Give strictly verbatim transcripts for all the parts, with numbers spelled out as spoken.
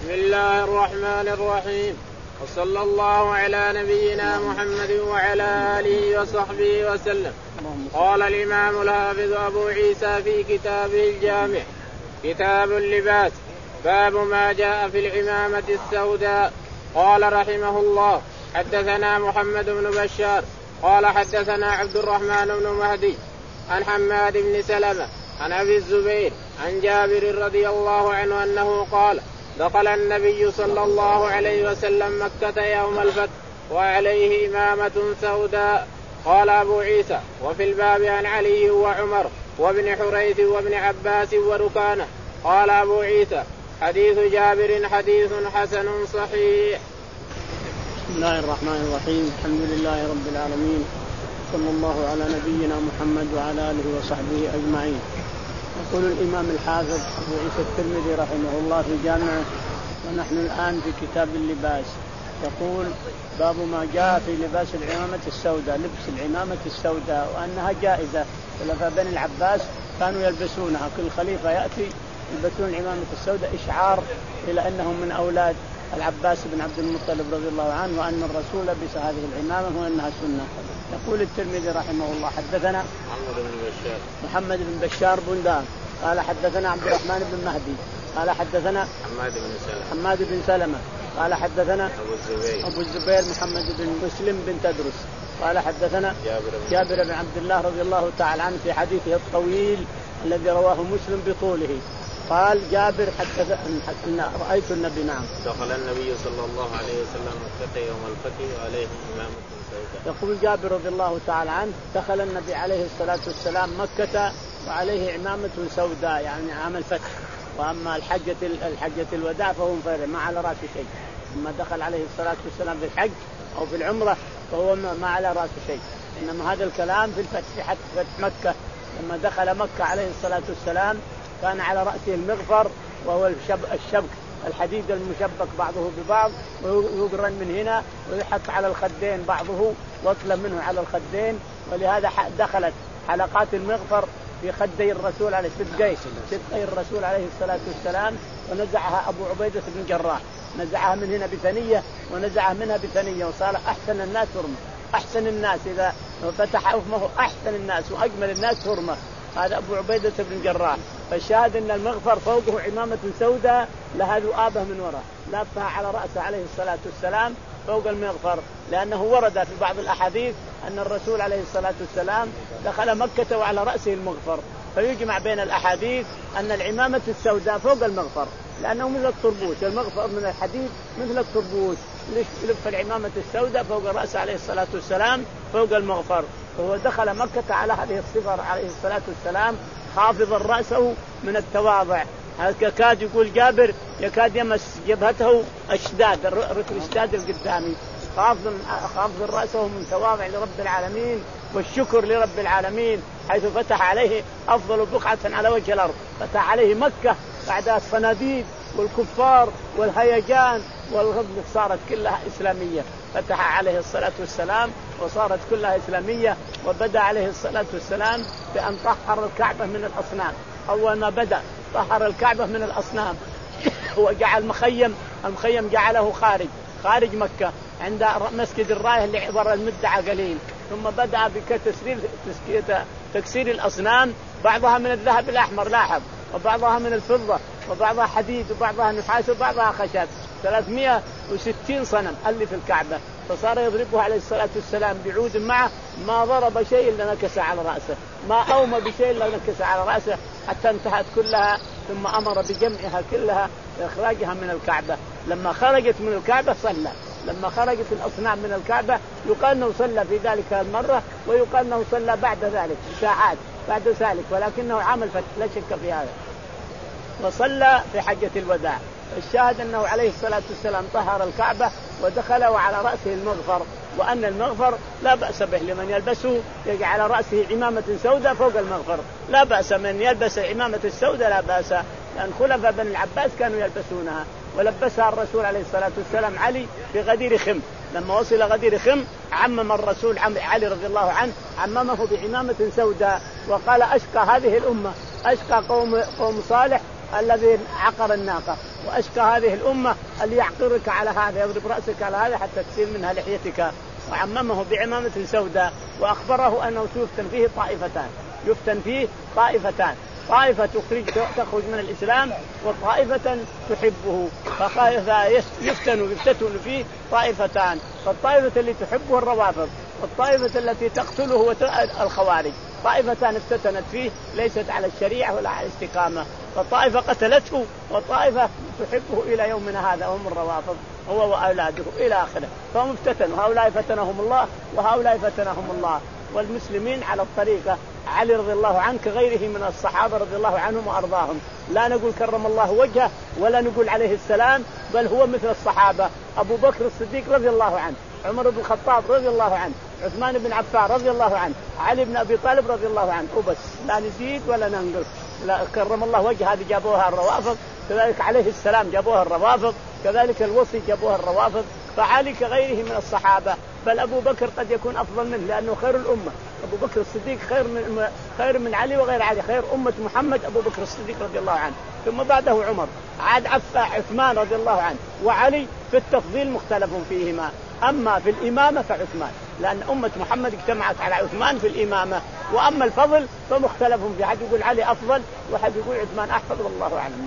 بسم الله الرحمن الرحيم، وصلى الله على نبينا محمد وعلى آله وصحبه وسلم. قال الإمام الحافظ أبو عيسى في كتابه الجامع كتاب اللباس باب ما جاء في العمامة السوداء. قال رحمه الله حدثنا محمد بن بشار قال حدثنا عبد الرحمن بن مهدي عن حماد بن سلمة عن أبي الزبير عن جابر رضي الله عنه أنه قال دخل النبي صلى الله عليه وسلم مكة يوم الفتح وعليه إمامة سوداء. قال أبو عيسى وفي الباب عن علي وعمر وابن حريث وابن عباس وركانة. قال أبو عيسى حديث جابر حديث حسن صحيح. بسم الله الرحمن الرحيم، الحمد لله رب العالمين، صلى الله على نبينا محمد وعلى آله وصحبه أجمعين. يقول الإمام الحافظ أبو عيسى الترمذي رحمه الله في جامعه، ونحن الآن في كتاب اللباس. يقول باب ما جاء في لباس العمامة السوداء، لبس العمامة السوداء وأنها جائزة. خلفاء بني العباس كانوا يلبسونها، كل خليفة يأتي يلبسون العمامة السوداء إشعار إلى أنهم من أولاد العباس بن عبد المطلب رضي الله عنه، وأن الرسول لبس هذه العمامة وأنها سنة. يقول الترمذي رحمه الله حدثنا محمد بن بشار محمد بن بشار بندان قال حدثنا عبد الرحمن بن مهدي قال حدثنا حماد بن سلمة حماد بن سلمة قال حدثنا أبو الزبير أبو الزبير محمد بن مسلم بن تدرس قال حدثنا جابر بن, جابر بن عبد الله رضي الله تعالى عنه في حديثه الطويل الذي رواه مسلم بطوله. قال جابر حدث أن رأيت النبي نعم دخل النبي صلى الله عليه وسلم مكة يوم الفتح وعليه إمامة سوداء. يقول جابر رضي الله تعالى عنه دخل النبي عليه الصلاة والسلام مكة وعليه عمامة سوداء، يعني عام الفتح. وأما الحجة الحجة الوداع فهو منفرد ما على رأسه شيء. لما دخل عليه الصلاة والسلام في الحج أو في العمرة فهو ما على رأسه شيء، إنما هذا الكلام في الفتح حتى فتح مكة. لما دخل مكة عليه الصلاة والسلام كان على رأسه المغفر، وهو الشبك الحديد المشبك بعضه ببعض، ويقرن من هنا ويحط على الخدين بعضه واطلب منه على الخدين. ولهذا دخلت حلقات المغفر في خدي الرسول عليه صدقي صدقي الرسول عليه الصلاة والسلام، ونزعها أبو عبيدة بن جراح، نزعها من هنا بثنية ونزعها منها بثنية، وصار أحسن الناس هرمة. أحسن الناس إذا فتح أفمه أحسن الناس وأجمل الناس هرمة، هذا أبو عبيدة بن جراح. فالشاهد أن المغفر فوقه عمامة سوداء لها ذؤابة من وراء لافها على رأسه عليه الصلاة والسلام فوق المغفر، لأنه ورد في بعض الأحاديث أن الرسول عليه الصلاة والسلام دخل مكة وعلى رأسه المغفر، فيجمع بين الأحاديث أن العمامة السوداء فوق المغفر، لأنه مثل الطربوش، المغفر من الحديد مثل الطربوش، لف العمامة السوداء فوق رأسه عليه الصلاة والسلام فوق المغفر. فهو دخل مكة على هذه الصفة عليه الصلاة والسلام خافضا رأسه من التواضع. كاد يقول جابر يكاد يمس جبهته أشداد ركن الاشداد القدامي، خافض خافض رأسه من تواضع لرب العالمين والشكر لرب العالمين، حيث فتح عليه أفضل بقعة على وجه الأرض. فتح عليه مكة بعدها الصناديد والكفار والهيجان والغضب صارت كلها إسلامية. فتح عليه الصلاة والسلام وصارت كلها إسلامية. وبدأ عليه الصلاة والسلام بأن طهر الكعبة من الأصنام. أول ما بدأ طهر الكعبة من الأصنام وجعل مخيم، المخيم جعله خارج خارج مكة عند مسجد الراية اللي عبر المدعى قليل. ثم بدأ بتسرير تكسير الأصنام، بعضها من الذهب الأحمر لاحظ، وبعضها من الفضة، وبعضها حديد، وبعضها نحاس، وبعضها خشب. ثلاثمائة وستين صنم ألف الكعبة، فصار يضربه عليه الصلاة والسلام بعود معه، ما ضرب شيء إلا نكس على رأسه، ما أومى بشيء إلا نكس على رأسه حتى انتهت كلها. ثم أمر بجمعها كلها وإخراجها من الكعبة. لما خرجت من الكعبة صلى، لما خرجت الأصنام من الكعبة يقال أنه صلى في ذلك المرة، ويقال أنه صلى بعد ذلك ساعات بعد ذلك، ولكنه عمل فتح لا شك في هذا. وصلى في حجة الوداع. الشاهد أنه عليه الصلاة والسلام طهر الكعبة ودخل وعلى رأسه المغفر، وأن المغفر لا بأس به لمن يلبسه يجعل على رأسه عمامة سوداء فوق المغفر، لا بأس من يلبس عمامة السوداء لا بأس، لأن خلفاء بني العباس كانوا يلبسونها. ولبسها الرسول عليه الصلاة والسلام علي في غدير خم. لما وصل غدير خم عمم الرسول علي رضي الله عنه عممه بعمامة سوداء، وقال أشقى هذه الأمة، أشقى قوم قوم صالح الذي عقر الناقة، وأشقى هذه الأمة اللي يعقرك على هذا يضرب رأسك على هذا حتى تصير منها لحيتك. وعممه بعمامة سوداء وأخبره أنه يفتن فيه طائفتان يفتن فيه طائفتان طائفة تخرج تخرج من الإسلام وطائفة تحبه. فيفتن يفتتن فيه طائفتان، فالطائفة اللي تحبه الروافض والطائفة التي تقتله الخوارج. طائفتان افتتنت فيه ليست على الشريعة ولا على الاستقامة، فطائفة قتلته وطائفة تحبه إلى يومنا هذا هم الروافض هو وأولاده إلى آخره. فهم افتتنوا، هؤلاء فتنهم الله وهؤلاء فتنهم الله. والمسلمين على الطريقة علي رضي الله عنه كغيره من الصحابة رضي الله عنهم وأرضاهم، لا نقول كرم الله وجهه ولا نقول عليه السلام، بل هو مثل الصحابة. أبو بكر الصديق رضي الله عنه، عمر بن الخطاب رضي الله عنه، عثمان بن عفان رضي الله عنه، علي بن أبي طالب رضي الله عنه، وبس لا نزيد ولا ننقص. لا كرم الله وجه هذه جابوها الروافض، كذلك عليه السلام جابوها الروافض، كذلك الوصي جابوها الروافض. فعلي كغيره من الصحابة، بل أبو بكر قد يكون أفضل منه لأنه خير الأمة. أبو بكر الصديق خير من خير من علي وغير علي، خير أمة محمد أبو بكر الصديق رضي الله عنه، ثم بعده عمر، عاد عف عثمان رضي الله عنه، وعلي في التفضيل مختلف فيهما. أما في الإمامة فعثمان، لأن أمة محمد اجتمعت على عثمان في الإمامة. وأما الفضل فمختلف فيه، حد يقول علي أفضل وحد يقول عثمان أحفظ، والله أعلم.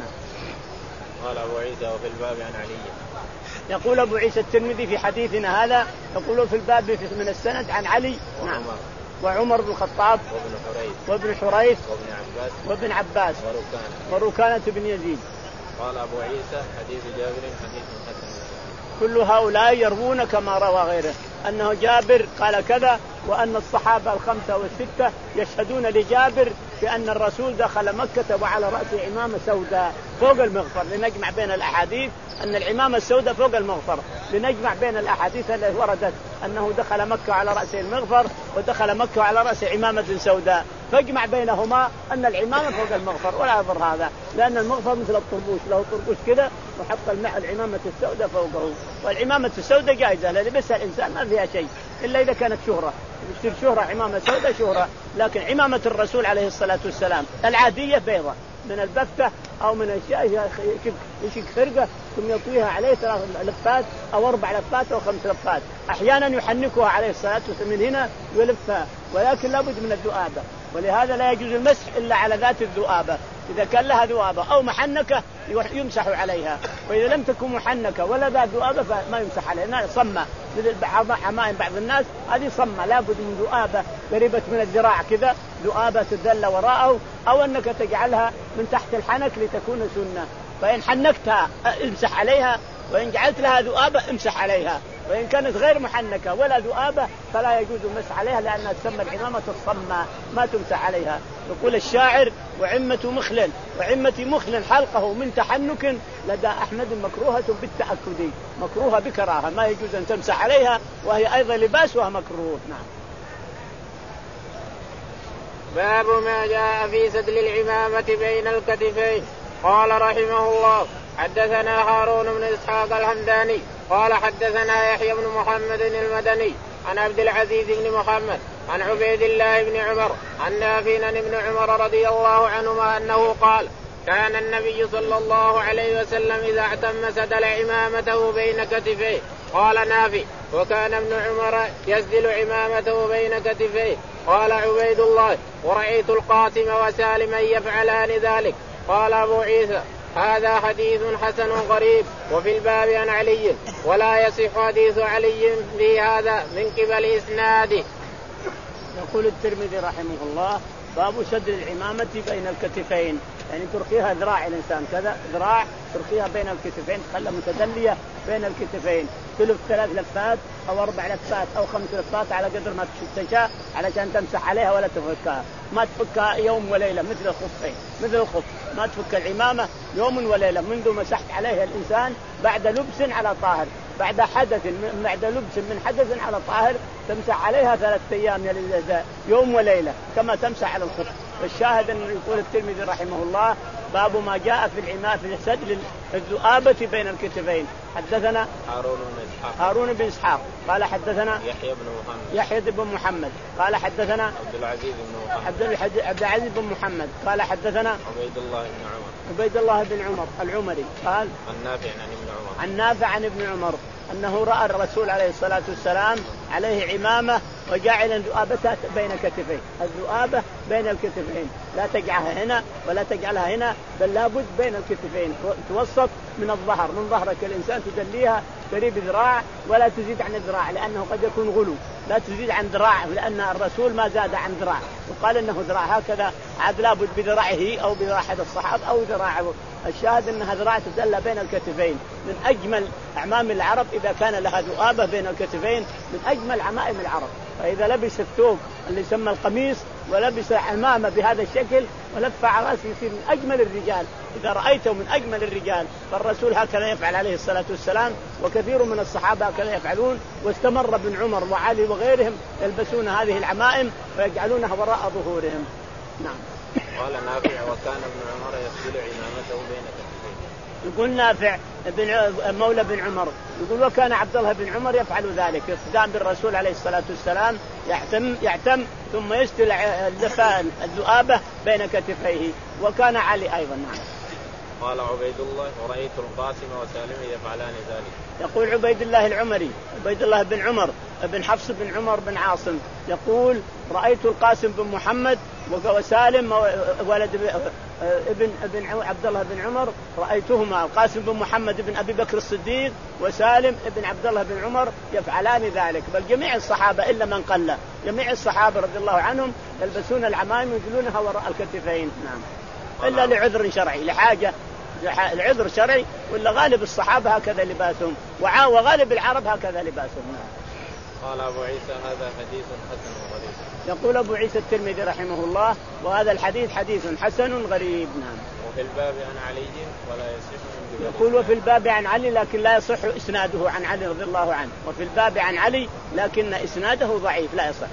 قال أبو عيسى وفي الباب عن علي. يقول أبو عيسى الترمذي في حديثنا هذا يقول في الباب من السند عن علي نعم وعمر بن الخطاب وابن حريث وابن حريث وابن عباس وابن عباس وركانة وركانة بن يزيد. قال أبو عيسى حديث جابر حديث حسن. كل هؤلاء يروون كما روى غيره أنه جابر قال كذا، وأن الصحابة الخمسة والستة يشهدون لجابر بأن الرسول دخل مكة وعلى رأسه عمامة سوداء فوق المغفر، لنجمع بين الأحاديث أن العمامة السوداء فوق المغفر، لنجمع بين الأحاديث التي وردت أنه دخل مكة على رأسه المغفر ودخل مكة على رأسه عمامة سوداء، فاجمع بينهما أن العمامة فوق المغفر. ولا يضر هذا، لأن المغفر مثل الطربوش، له طربوش كذا وحط العمامة السوداء فوقه. والعمامة السوداء جائزة لبسها الإنسان ما فيها شيء إلا إذا كانت شهرة، يصير شهرة عمامة سوداء شهرة. لكن عمامة الرسول عليه الصلاة والسلام العادية بيضة من البفتة أو من الشيء يشك فرقة ثم يطويها عليه ثلاث لفات أو أربع لفات أو خمس لفات، أحيانا يحنكها عليه الصلاة والسلام من هنا ويلفها، ولكن لابد من الذؤابة، ولهذا لا يجوز المسح إلا على ذات الذؤابة. إذا كان لها ذؤابة أو محنكة يمسح عليها، وإذا لم تكن محنكة ولا ذات ذؤابة فما يمسح عليها. صمة مثل عمائم بعض الناس هذه صمة، لابد من ذؤابة قريبة من الذراع كذا، ذؤابة تدل وراءه، أو أنك تجعلها من تحت الحنك لتكون سنة. فإن حنكتها امسح عليها، وإن جعلت لها ذؤابة امسح عليها، وإن كانت غير محنكة ولا ذؤابة فلا يجوز المسح عليها لأنها تسمى العمامة الصماء ما تمسح عليها. يقول الشاعر وعمة مخل وعمة مخل حلقه من تحنك لدى أحمد مكروهة بالتأكد، مكروهة بكراهة، ما يجوز أن تمسح عليها، وهي أيضا لباسها مكروه. نعم. باب ما جاء في سدل العمامة بين الكتفين. قال رحمه الله حدثنا هارون بن إسحاق الهمداني قال حدثنا يحيى بن محمد المدني عن عبد العزيز بن محمد عن عبيد الله بن عمر عن نافع بن عمر رضي الله عنهما أنه قال كان النبي صلى الله عليه وسلم إذا اعتم سدل عمامته بين كتفيه. قال نافع وكان ابن عمر يسدل عمامته بين كتفيه. قال عبيد الله ورأيت القاسم وسالما يفعلان ذلك. قال أبو عيسى هذا حديث حسن غريب. وفي الباب عن علي ولا يصح حديث علي في هذا من قبل إسناده. يقول الترمذي رحمه الله باب سدل العمامة بين الكتفين، يعني ترخيها ذراع الإنسان كذا ذراع ترخيها بين الكتفين، تخلى متدلية بين الكتفين، تلف ثلاث لفات أو أربع لفات أو خمس لفات على قدر ما تشاء علشان تمسح عليها ولا تفكها، ما تفكها يوم وليلة مثل الخفين مثل الخف، ما تفك العمامة يوم وليلة منذ مسحت عليها الإنسان بعد لبس على طاهر، بعد حدث بعد لبس من حدث على طاهر تمسح عليها ثلاثة أيام يوم وليلة كما تمسح على الخف. والشاهد أن يقول الترمذي رحمه الله باب ما جاء في العمامة في سدل الذؤابة بين الكتفين. حدثنا هارون بن إسحاق هارون بن إسحاق قال حدثنا يحيى بن محمد يحيى بن محمد قال حدثنا عبد العزيز بن محمد عبد عبد العزيز بن محمد قال حدثنا عبيد الله بن عمر عبيد الله بن عمر العمري قال عن نافع عن ابن عمر عن نافع عن ابن عمر أنه رأى الرسول عليه الصلاة والسلام عليه عمامة وجاعلا ذؤابتها بين كتفيه. الذؤابة بين الكتفين لا تجعلها هنا ولا تجعلها هنا بل لابد بين الكتفين توسط من الظهر من ظهرك الإنسان تدليها قريب ذراع ولا تزيد عن الذراع لأنه قد يكون غلو لا تزيد عن ذراع لأن الرسول ما زاد عن ذراع وقال إنه ذراع هكذا عاد لابد بذراعه أو بذراع أحد الصحابة أو ذراعه. الشاهد أنها ذراع تدلى بين الكتفين من أجمل أعمام العرب إذا كان لها ذؤابة بين الكتفين من أجمل عمائم العرب. فإذا لبس الثوب اللي يسمى القميص ولبس عمامة بهذا الشكل ولف على رأسه يصير من أجمل الرجال. إذا رأيته من أجمل الرجال فالرسول هكذا يفعل عليه الصلاة والسلام وكثير من الصحابة هكذا يفعلون واستمر ابن عمر وعلي وغيرهم يلبسون هذه العمائم ويجعلونها وراء ظهورهم. نعم. قال نافع وكان ابن عمر يسدل عمامته بين كتفيه. يقول نافع بن مولى بن عمر يقول وكان عبد الله بن عمر يفعل ذلك اقتداء بالرسول عليه الصلاة والسلام يعتم يعتم ثم يسدل الذؤابة بين كتفيه وكان علي أيضا. نعم. قال عبيد الله ورأيت القاسم وسالم يفعلان ذلك. يقول عبيد الله العمري عبيد الله بن عمر بن حفص بن عمر بن عاصم يقول رأيت القاسم بن محمد وسالم ولد ابن ابن عبد الله بن عمر رأيتهما القاسم بن محمد بن أبي بكر الصديق وسالم ابن عبد الله بن عمر يفعلان ذلك. بل جميع الصحابة إلا من قل جميع الصحابة رضي الله عنهم يلبسون العمائم ويجلونها وراء الكتفين. نعم. إلا لعذر شرعي لحاجة العذر شرعي ولا غالب الصحابة هكذا لباسهم وغالب العرب هكذا لباسهم. قال أبو عيسى هذا حديث حسن غريب. يقول أبو عيسى الترمذي رحمه الله وهذا الحديث حديث حسن غريب. نعم. وفي الباب عن علي ولا يصح. يقول وفي الباب عن علي لكن لا يصح إسناده عن علي رضي الله عنه وفي الباب عن علي لكن إسناده ضعيف لا يصح.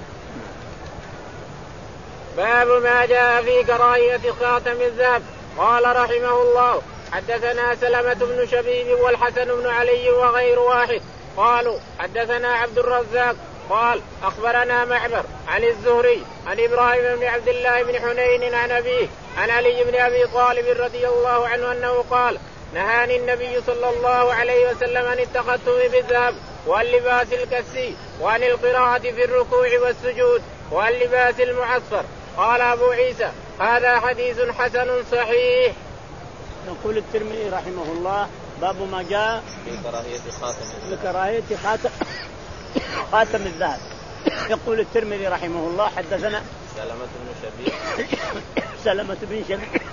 باب ما جاء في كراهية خاتم الذهب. قال رحمه الله حدثنا سلمة بن شبيب والحسن بن علي وغير واحد قالوا حدثنا عبد الرزاق قال أخبرنا معمر عن الزهري عن إبراهيم بن عبد الله بن حنين عن أبيه عن علي بن أبي طالب رضي الله عنه أنه قال نهاني النبي صلى الله عليه وسلم عن التختم بالذهب واللباس الكسي وعن القراءة في الركوع والسجود واللباس المعصفر. قال أبو عيسى هذا حديث حسن صحيح. يقول الترمذي رحمه الله باب ما جاء في كراهية خاتم في كراهية خاتم خاتم الذهب. يقول الترمذي رحمه الله حدثنا سلمة بن شبيب سلمة بن شبيب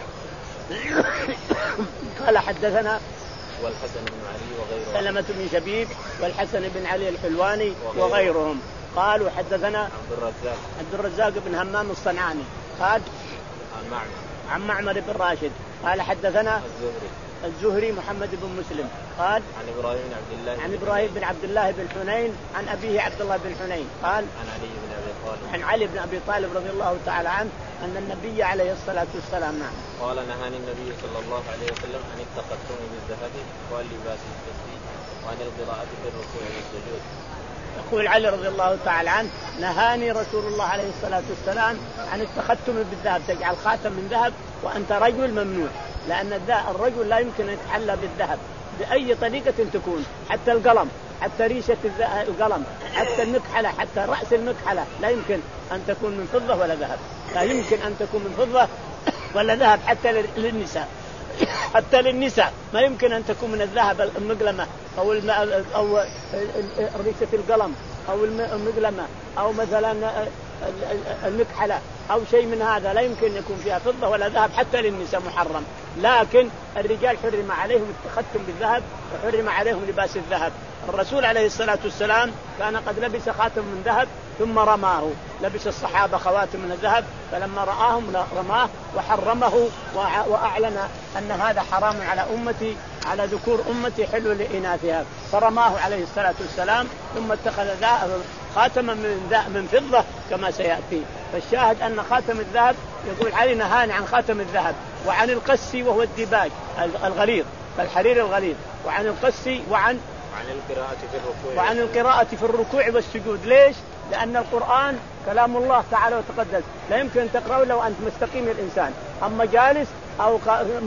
قال حدثنا والحسن بن علي وغيرهم سلمة بن شبيب والحسن بن علي الحلواني وغيرهم قالوا حدثنا عبد الرزاق عبد الرزاق بن همام الصنعاني قال عن معمر عن معمر بن راشد قال حدثنا الزهري الزهري محمد بن مسلم قال عن إبراهيم بن عبد الله عن إبراهيم بن عبد الله بن حنين عن أبيه عبد الله بن حنين قال عن علي بن أبي طالب عن علي بن أبي طالب رضي الله تعالى عنه أن النبي عليه الصلاة والسلام نعم قال نهاني النبي صلى الله عليه وسلم عن التختم بالذهب واللباس الكسي وعن القراءة في الركوع والسجود. يقول علي رضي الله تعالى عنه نهاني رسول الله عليه الصلاة والسلام عن التختم بالذهب تجعل خاتم من ذهب وأنت رجل ممنوع لأن الرجل لا يمكن أن يتحلى بالذهب بأي طريقة تكون حتى القلم حتى ريشة القلم حتى المكحلة حتى رأس المكحلة لا يمكن أن تكون من فضة ولا ذهب لا يمكن أن تكون من فضة ولا ذهب حتى للنساء حتى للنساء ما يمكن أن تكون من الذهب المقلمة أو أو ريشة القلم أو المقلمة أو مثلا المكحلة أو شيء من هذا لا يمكن يكون فيها فضة ولا ذهب حتى للنساء محرم. لكن الرجال حرم عليهم التختم بالذهب وحرم عليهم لباس الذهب. الرسول عليه الصلاة والسلام كان قد لبس خاتم من ذهب ثم رماه لبس الصحابة خواتم من الذهب فلما رآهم رماه وحرمه وأعلن أن هذا حرام على أمتي على ذكور أمتي حلو لإناثها فرماه عليه الصلاة والسلام ثم اتخذ خاتما من من فضة كما سيأتي. فالشاهد أن خاتم الذهب يقول علي نهاني عن خاتم الذهب وعن القسي وهو الديباج الغليظ الحرير الغليظ، وعن القسي وعن وعن القراءة في الركوع وعن القراءة في الركوع والسجود. ليش؟ لأن القرآن كلام الله تعالى وتقدس، لا يمكن أن تقرأه لو أنت مستقيم الإنسان، أما جالس أو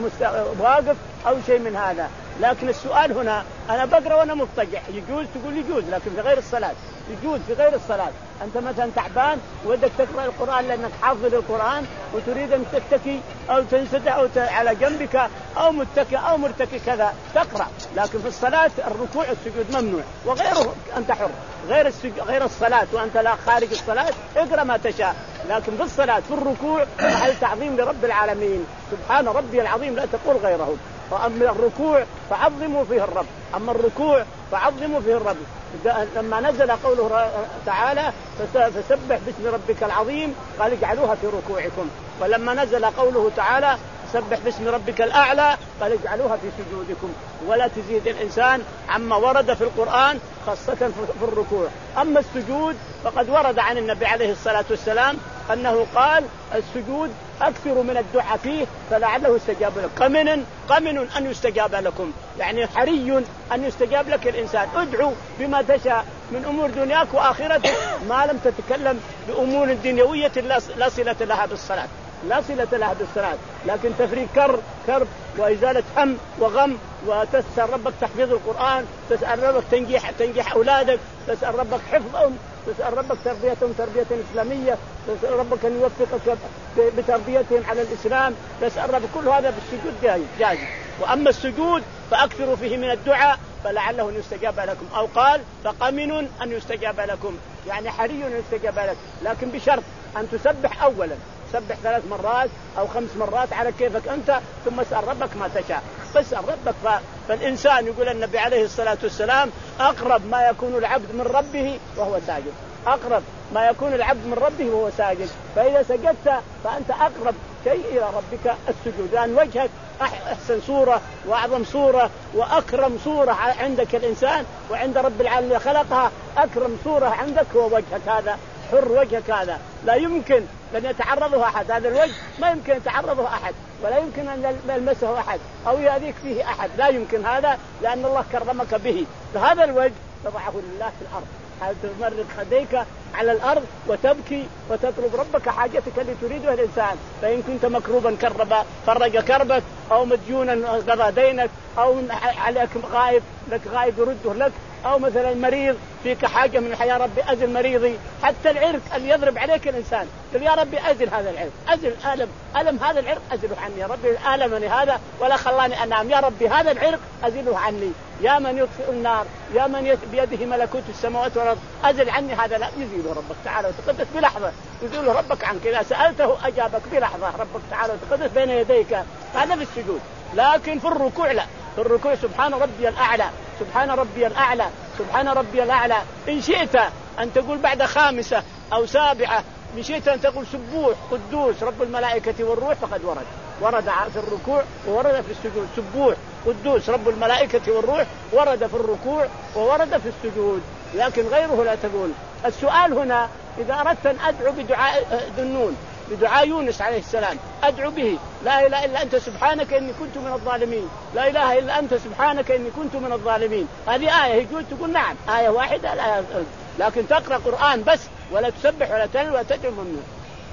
واقف أو شيء من هذا. لكن السؤال هنا أنا بقرأ وأنا مضطجع، يجوز؟ تقول يجوز، لكن في غير الصلاة. يجوز في غير الصلاة. أنت مثلا تعبان ودك تقرأ القرآن لأنك حافظ القرآن وتريد أن تتكي أو تنسدح أو على جنبك أو متكئ أو مرتكي كذا تقرأ، لكن في الصلاة الركوع والسجود ممنوع، وغيره أنت حر. غير السج... غير الصلاة وأنت لا خارج الصلاة اقرأ ما تشاء، لكن في الصلاة في الركوع محل تعظيم لرب العالمين سبحان ربي العظيم لا تقول غيره. فأما الركوع فعظموا فيه الرب، أما الركوع فعظموا فيه الرب. لما نزل قوله تعالى فسبح باسم ربك العظيم قال اجعلوها في ركوعكم، ولما نزل قوله تعالى سبح باسم ربك الأعلى قال اجعلوها في سجودكم. ولا تزيد الإنسان عما ورد في القرآن خاصة في الركوع. أما السجود فقد ورد عن النبي عليه الصلاة والسلام أنه قال السجود أكثر من الدعاء فيه فلعله يستجاب لكم. قمن قمن أن يستجاب لكم، يعني حري أن يستجاب لك الإنسان. ادعو بما تشاء من أمور دنياك وآخرتك ما لم تتكلم بأمور دنيوية لا صلة لها بالصلاة، لا صلة لها بالصلاة، لكن تفريق كر كرب وإزالة هم وغم، وتسأل ربك تحفيظ القرآن، تسأل ربك تنجيح تنجيح أولادك، تسأل ربك حفظهم، تسأل ربك تربيتهم تربية إسلامية، تسأل ربك أن يوفقك بتربيتهم على الإسلام، تسأل ربك كل هذا بالسجود جائز. وأما السجود فأكثروا فيه من الدعاء فلعله أن يستجاب لكم، أو قال فقمن أن يستجاب لكم، يعني حري أن يستجاب لك، لكن بشرط أن تسبح أولا، سبح ثلاث مرات أو خمس مرات على كيفك أنت، ثم اسأل ربك ما تشاء. فاسأل ربك ف... فالإنسان يقول النبي عليه الصلاة والسلام أقرب ما يكون العبد من ربه وهو ساجد، أقرب ما يكون العبد من ربه وهو ساجد. فإذا سجدت فأنت أقرب شيء إلى ربك السجود، لأن وجهك أحسن صورة وأعظم صورة وأكرم صورة عندك الإنسان، وعند رب العالمين خلقها أكرم صورة عندك هو وجهك هذا، حر وجهك هذا لا يمكن لن يتعرضه أحد، هذا الوجه ما يمكن يتعرضه أحد ولا يمكن أن يلمسه أحد أو يأذيك فيه أحد، لا يمكن هذا، لأن الله كرمك به. فهذا الوجه تضعه لله في الأرض، تمرق خديك على الأرض وتبكي وتطلب ربك حاجتك اللي تريدها الإنسان. فإن كنت مكروبا كرب فرج كربك، أو مديونا قضى دينك، أو عليك غائب لك غائب يرده لك، أو مثلا مريض فيك حاجة من الحياة ربي أزل مريضي. حتى العرق اللي يضرب عليك الإنسان قل يا ربي أزل هذا العرق، أزل ألم ألم هذا العرق أزله عني يا ربي، ألمني هذا ولا خلاني أنام، يا ربي هذا العرق أزله عني. يا من يطفئ النار، يا من بيده ملكوت السماوات والأرض، أزل عني هذا، لا يزيله ربك تعالى وتقدس بلحظة، يزيله ربك عنك إذا سألته أجابك بلحظة، ربك تعالى وتقدس بين يديك. هذا في السجود. لكن في الركوع لا، في الركوع سبحان ربي الأعلى سبحان ربي الأعلى سبحان ربي الأعلى. إن شئت أن تقول بعد خامسة أو سابعة، إن شئت أن تقول سبوح قدوس رب الملائكة والروح، فقد ورد ورد في الركوع وورد في السجود. سبوح قدوس رب الملائكة والروح ورد في الركوع وورد في السجود، لكن غيره لا تقول. السؤال هنا إذا أردت أن أدعو بدعاء ذنون بدعاء يونس عليه السلام، أدعو به لا إله إلا أنت سبحانك إني كنت من الظالمين، لا إله إلا أنت سبحانك إني كنت من الظالمين، هذه آية يقول تقول نعم آية واحدة لا، لكن تقرأ قرآن بس ولا تسبح ولا تنل ولا تدعو ممنوع.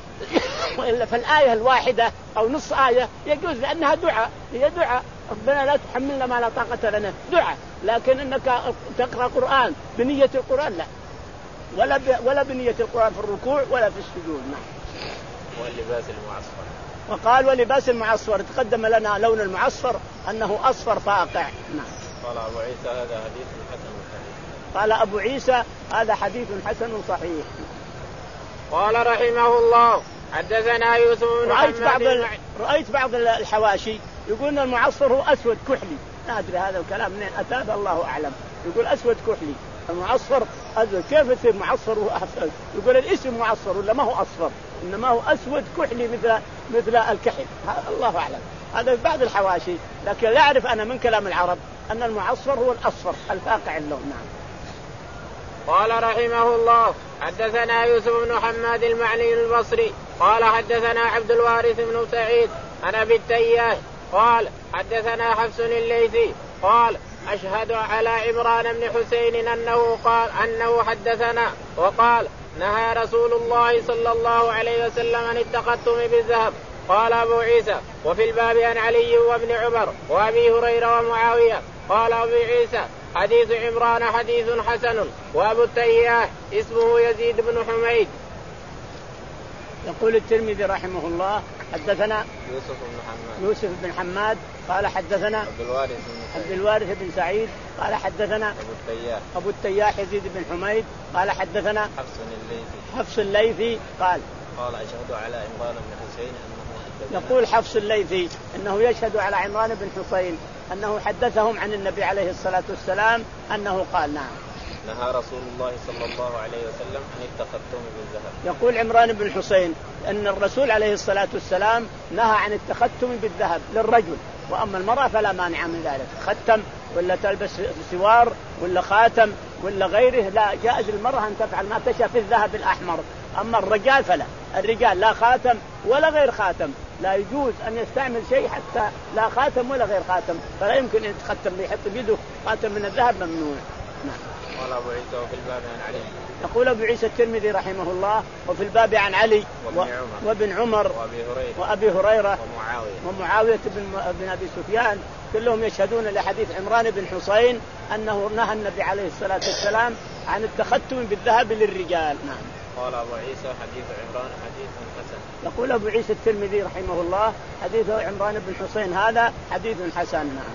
وإلا فالآية الواحدة أو نص آية يجوز لأنها دعاء، هي دعاء، ربنا لا تحملنا ما لا طاقة لنا، دعاء. لكن إنك تقرأ قرآن بنية القرآن لا، ولا ب... ولا بنية القرآن في الركوع ولا في السجود. نعم. واللباس المعصفر. وقال ولباس المعصفر، تقدم لنا لون المعصفر أنه أصفر فاقع. نعم. قال أبو عيسى هذا حديث حسن صحيح. قال أبو عيسى هذا حديث حسن صحيح. قال رحمه الله حدثنا يوسف بن رأيت بعض محمد. رأيت بعض الحواشي يقولون المعصفر هو أسود كحلي، لا أدري هذا الكلام منين أتاه الله أعلم، يقول أسود كحلي المعصفر أسود، كيف يصير معصفر هو أسود؟ يقول الاسم معصفر ولا ما هو أصفر، إنما هو أسود كحلي مثل مثل الكحل، الله أعلم. هذا بعض الحواشي، لكن لا أعرف أنا من كلام العرب أن المعصفر هو الأصفر الفاقع اللون. نعم. قال رحمه الله حدثنا يوسف بن محمد المعني البصري قال حدثنا عبد الوارث بن سعيد عن أبي التياح قال حدثنا حفص الليثي قال أشهد على عمران بن حسين أنه قال أنه حدثنا وقال نهى رسول الله صلى الله عليه وسلم عن التختم بالذهب. قال أبو عيسى وفي الباب عن علي وابن عمر وأبي هريرة ومعاوية. قال أبو عيسى حديث عمران حديث حسن. وأبو التياح اسمه يزيد بن حميد. يقول الترمذي رحمه الله حدثنا يوسف بن حماد يوسف بن حماد قال حدثنا عبد الوارث بن عبد الوارث بن سعيد قال حدثنا أبو التياح أبو التياح يزيد بن حميد قال حدثنا حفص الليثي حفص الليثي قال قال أشهد على عمران بن حسين أنه يقول حفص الليثي أنه يشهد على عمران بن حسين أنه حدثهم عن النبي عليه الصلاة والسلام أنه قال نعم نهى رسول الله صلى الله عليه وسلم عن التختم بالذهب. يقول عمران بن حسين أن الرسول عليه الصلاة والسلام نهى عن التختم بالذهب للرجل، وأما المرأة فلا مانع من ذلك، ختم ولا تلبس سوار ولا خاتم ولا غيره لا، جائز للمرأة أن تفعل ما تشاء في الذهب الأحمر. أما الرجال فلا، الرجال لا خاتم ولا غير خاتم، لا يجوز أن يستعمل شيء حتى لا خاتم ولا غير خاتم، فلا يمكن أن يتختم يحط بيده خاتم من الذهب، ممنوع. قال أبو عيسى وفي الباب عن علي. يقول أبو عيسى الترمذي رحمه الله وفي الباب عن علي وابن عمر, وابن عمر وأبي هريرة, وأبي هريرة ومعاوية, ومعاوية بن, بن أبي سفيان، كلهم يشهدون لحديث عمران بن حسين أنه نهى النبي عليه الصلاة والسلام عن التختم بالذهب للرجال. نعم. قال أبو عيسى حديث عمران حديث حسن. يقول أبو عيسى الترمذي رحمه الله حديث عمران بن حسين هذا حديث حسن. نعم.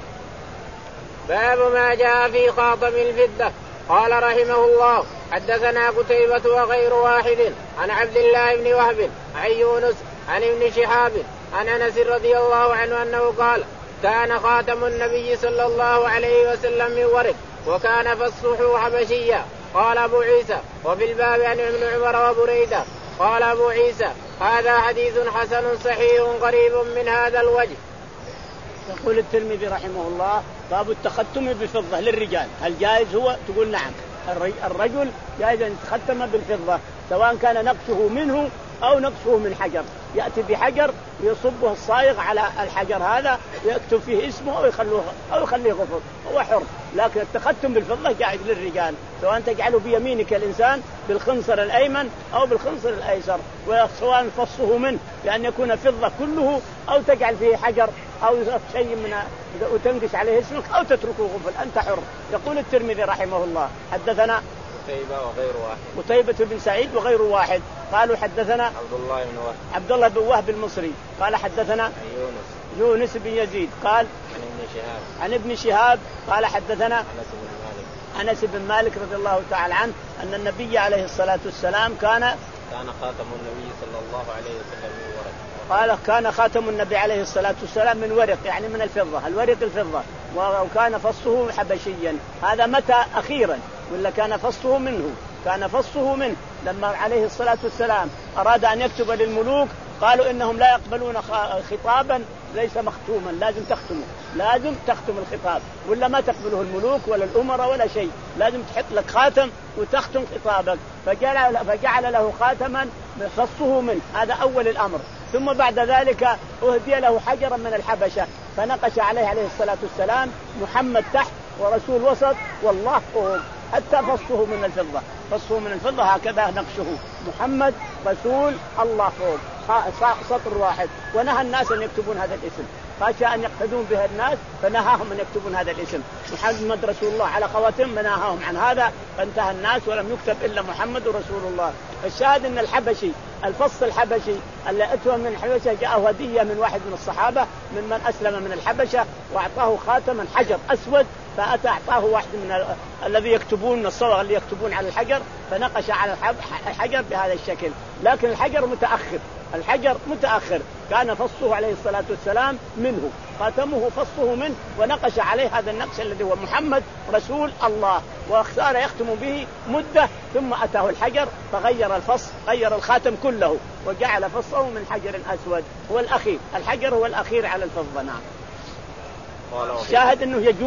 باب ما جاء في خاتم الفضة. قال رحمه الله حدثنا قتيبة وغير واحد عن عبد الله بن وهب عن يونس عن ابن شهاب عن أنس رضي الله عنه أنه قال كان خاتم النبي صلى الله عليه وسلم من ورق وكان فصه حبشيا. قال أبو عيسى وفي الباب عن ابن عمر وبريدة. قال أبو عيسى هذا حديث حسن صحيح قريب من هذا الوجه. يقول الترمذي رحمه الله باب التختم بالفضة للرجال، هل جائز هو؟ تقول نعم، الرجل جائز أن يتختم بالفضة سواء كان نقشه منه أو نقشه من حجر، يأتي بحجر ويصبه الصايغ على الحجر هذا ويكتب فيه اسمه أو يخلوه أو يخليه غفر، هو حر. لكن التختم بالفضة جائز للرجال، سواء تجعله بيمينك الإنسان بالخنصر الأيمن أو بالخنصر الأيسر، وسواء فصه منه بأن يكون فضة كله أو تجعل فيه حجر أو شيء من وتنقش عليه اسمك أو تتركه غفل، أنت حر. يقول الترمذي رحمه الله حدثنا قتيبة وغير واحد قتيبة بن سعيد وغير واحد قالوا حدثنا عبد الله بن وهب عبد الله بن وهب المصري قال حدثنا يونس يونس بن يزيد قال عن ابن شهاب عن ابن شهاب قال حدثنا أنس بن مالك أنس بن مالك رضي الله تعالى عنه أن النبي عليه الصلاة والسلام كان كان خاتم النبي صلى الله عليه وسلم من ورق. قال كان خاتم النبي عليه الصلاة والسلام من ورق، يعني من الفضة، الورق الفضة، وكان فصه حبشيا. هذا متى أخيرا ولا كان فصه منه؟ كان فصه منه لما عليه الصلاة والسلام أراد أن يكتب للملوك قالوا إنهم لا يقبلون خطابا ليس مختوما، لازم تختمه، لازم تختم الخطاب ولا ما تقبله الملوك ولا الأمراء ولا شيء، لازم تحط لك خاتم وتختم خطابك. فجعل, فجعل له خاتما فصه منه، هذا أول الأمر. ثم بعد ذلك أهدي له حجرا من الحبشة فنقش عليه عليه الصلاة والسلام محمد تحت ورسول وسط والله فوق، حتى فصه من الفضة، فصه من الفضة هكذا نقشه محمد رسول الله فوق سطر واحد. ونهى الناس أن يكتبون هذا الاسم، خشى أن يقتدون به الناس فنهاهم أن يكتبون هذا الاسم محمد رسول الله على خواتم، مناهاهم عن هذا فانتهى الناس ولم يكتب إلا محمد رسول الله. الشاهد أن الحبشي الفص الحبشي اللي أتوا من الحبشة جاءه هدية من واحد من الصحابة ممن أسلم من الحبشة وأعطاه خاتما حجر أسود، فأتى أعطاه واحد من ال... الذي يكتبون من الصبغ اللي يكتبون على الحجر فنقش على الحجر بهذا الشكل. لكن الحجر متأخر، الحجر متأخر، كان فصه عليه الصلاة والسلام منه، خاتمه فصه منه ونقش عليه هذا النقش الذي هو محمد رسول الله، واختار يختم به مدة ثم أتاه الحجر فغير الفص، غير الخاتم كله وجعل فصه من حجر أسود هو الأخير، الحجر هو الأخير على الفضة. نعم. شاهد أنه يجوز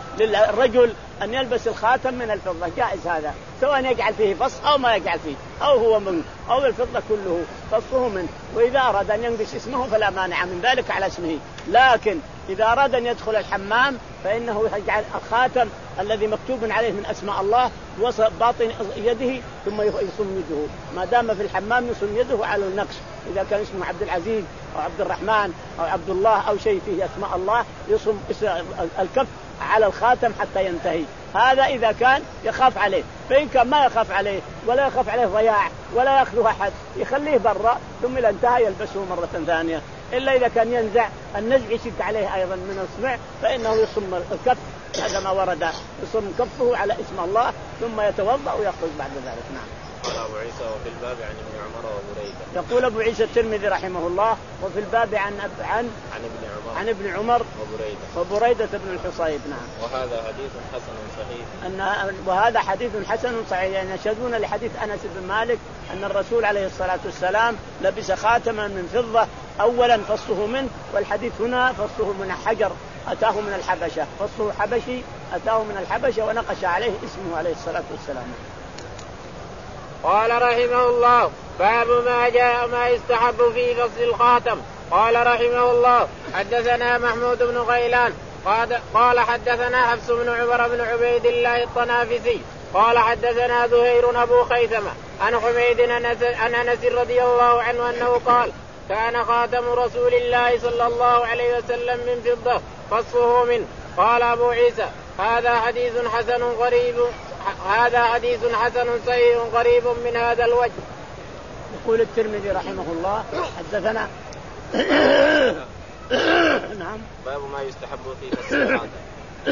للرجل أن يلبس الخاتم من الفضة جائز هذا، سواء يجعل فيه فص أو ما يجعل فيه، أو هو منه أو الفضة كله فصه منه. وإذا أراد أن ينقش اسمه فلا مانع من ذلك على اسمه، لكن إذا أراد أن يدخل الحمام فإنه يجعل الخاتم الذي مكتوب عليه من أسماء الله وسط باطن يده ثم يصم يده، ما دام في الحمام يصم يده على النقش. إذا كان اسمه عبد العزيز أو عبد الرحمن أو عبد الله أو شيء فيه أسماء الله يصم الكف على الخاتم حتى ينتهي. هذا إذا كان يخاف عليه، فإن كان ما يخاف عليه ولا يخاف عليه ضياع ولا يأخذه أحد يخليه برا ثم إذا انتهى يلبسه مرة ثانية. إلا إذا كان ينزع النزع يشد عليه أيضا من الصبع فإنه يصم الكف، هذا ما ورد، يصم كفه على اسم الله ثم يتوضأ ويخرج بعد ذلك. نعم. قال أبو عيسى وفي الباب عن ابن عمر وبريدة. يقول أبو عيسى الترمذي رحمه الله وفي الباب عن عن عن ابن عمر عن ابن عمر وبريدة وبريدة بن الحصيب. نعم. وهذا حديث حسن صحيح. أن وهذا حديث حسن صحيح، يعني يشهدون لحديث أنس بن مالك أن الرسول عليه الصلاة والسلام لبس خاتما من فضة أولا فصه منه، والحديث هنا فصه من حجر أتاه من الحبشة، فصه حبشي أتاه من الحبشة ونقش عليه اسمه عليه الصلاة والسلام. قال رحمه الله باب ما جاء ما يستحب في فصل الخاتم. قال رحمه الله حدثنا محمود بن غيلان قال حدثنا حفص بن عمر بن عبيد الله الطنافسي قال حدثنا زهير أبو خيثمة عن حميد عن أنس رضي الله عنه أنه قال كان خاتم رسول الله صلى الله عليه وسلم من فضة فصه منه. قال أبو عيسى هذا حديث حسن غريب هذا حديث حسن صحيح غريب من هذا الوجه. يقول الترمذي رحمه الله حدثنا نعم باب ما يستحب في فصل الخاتم.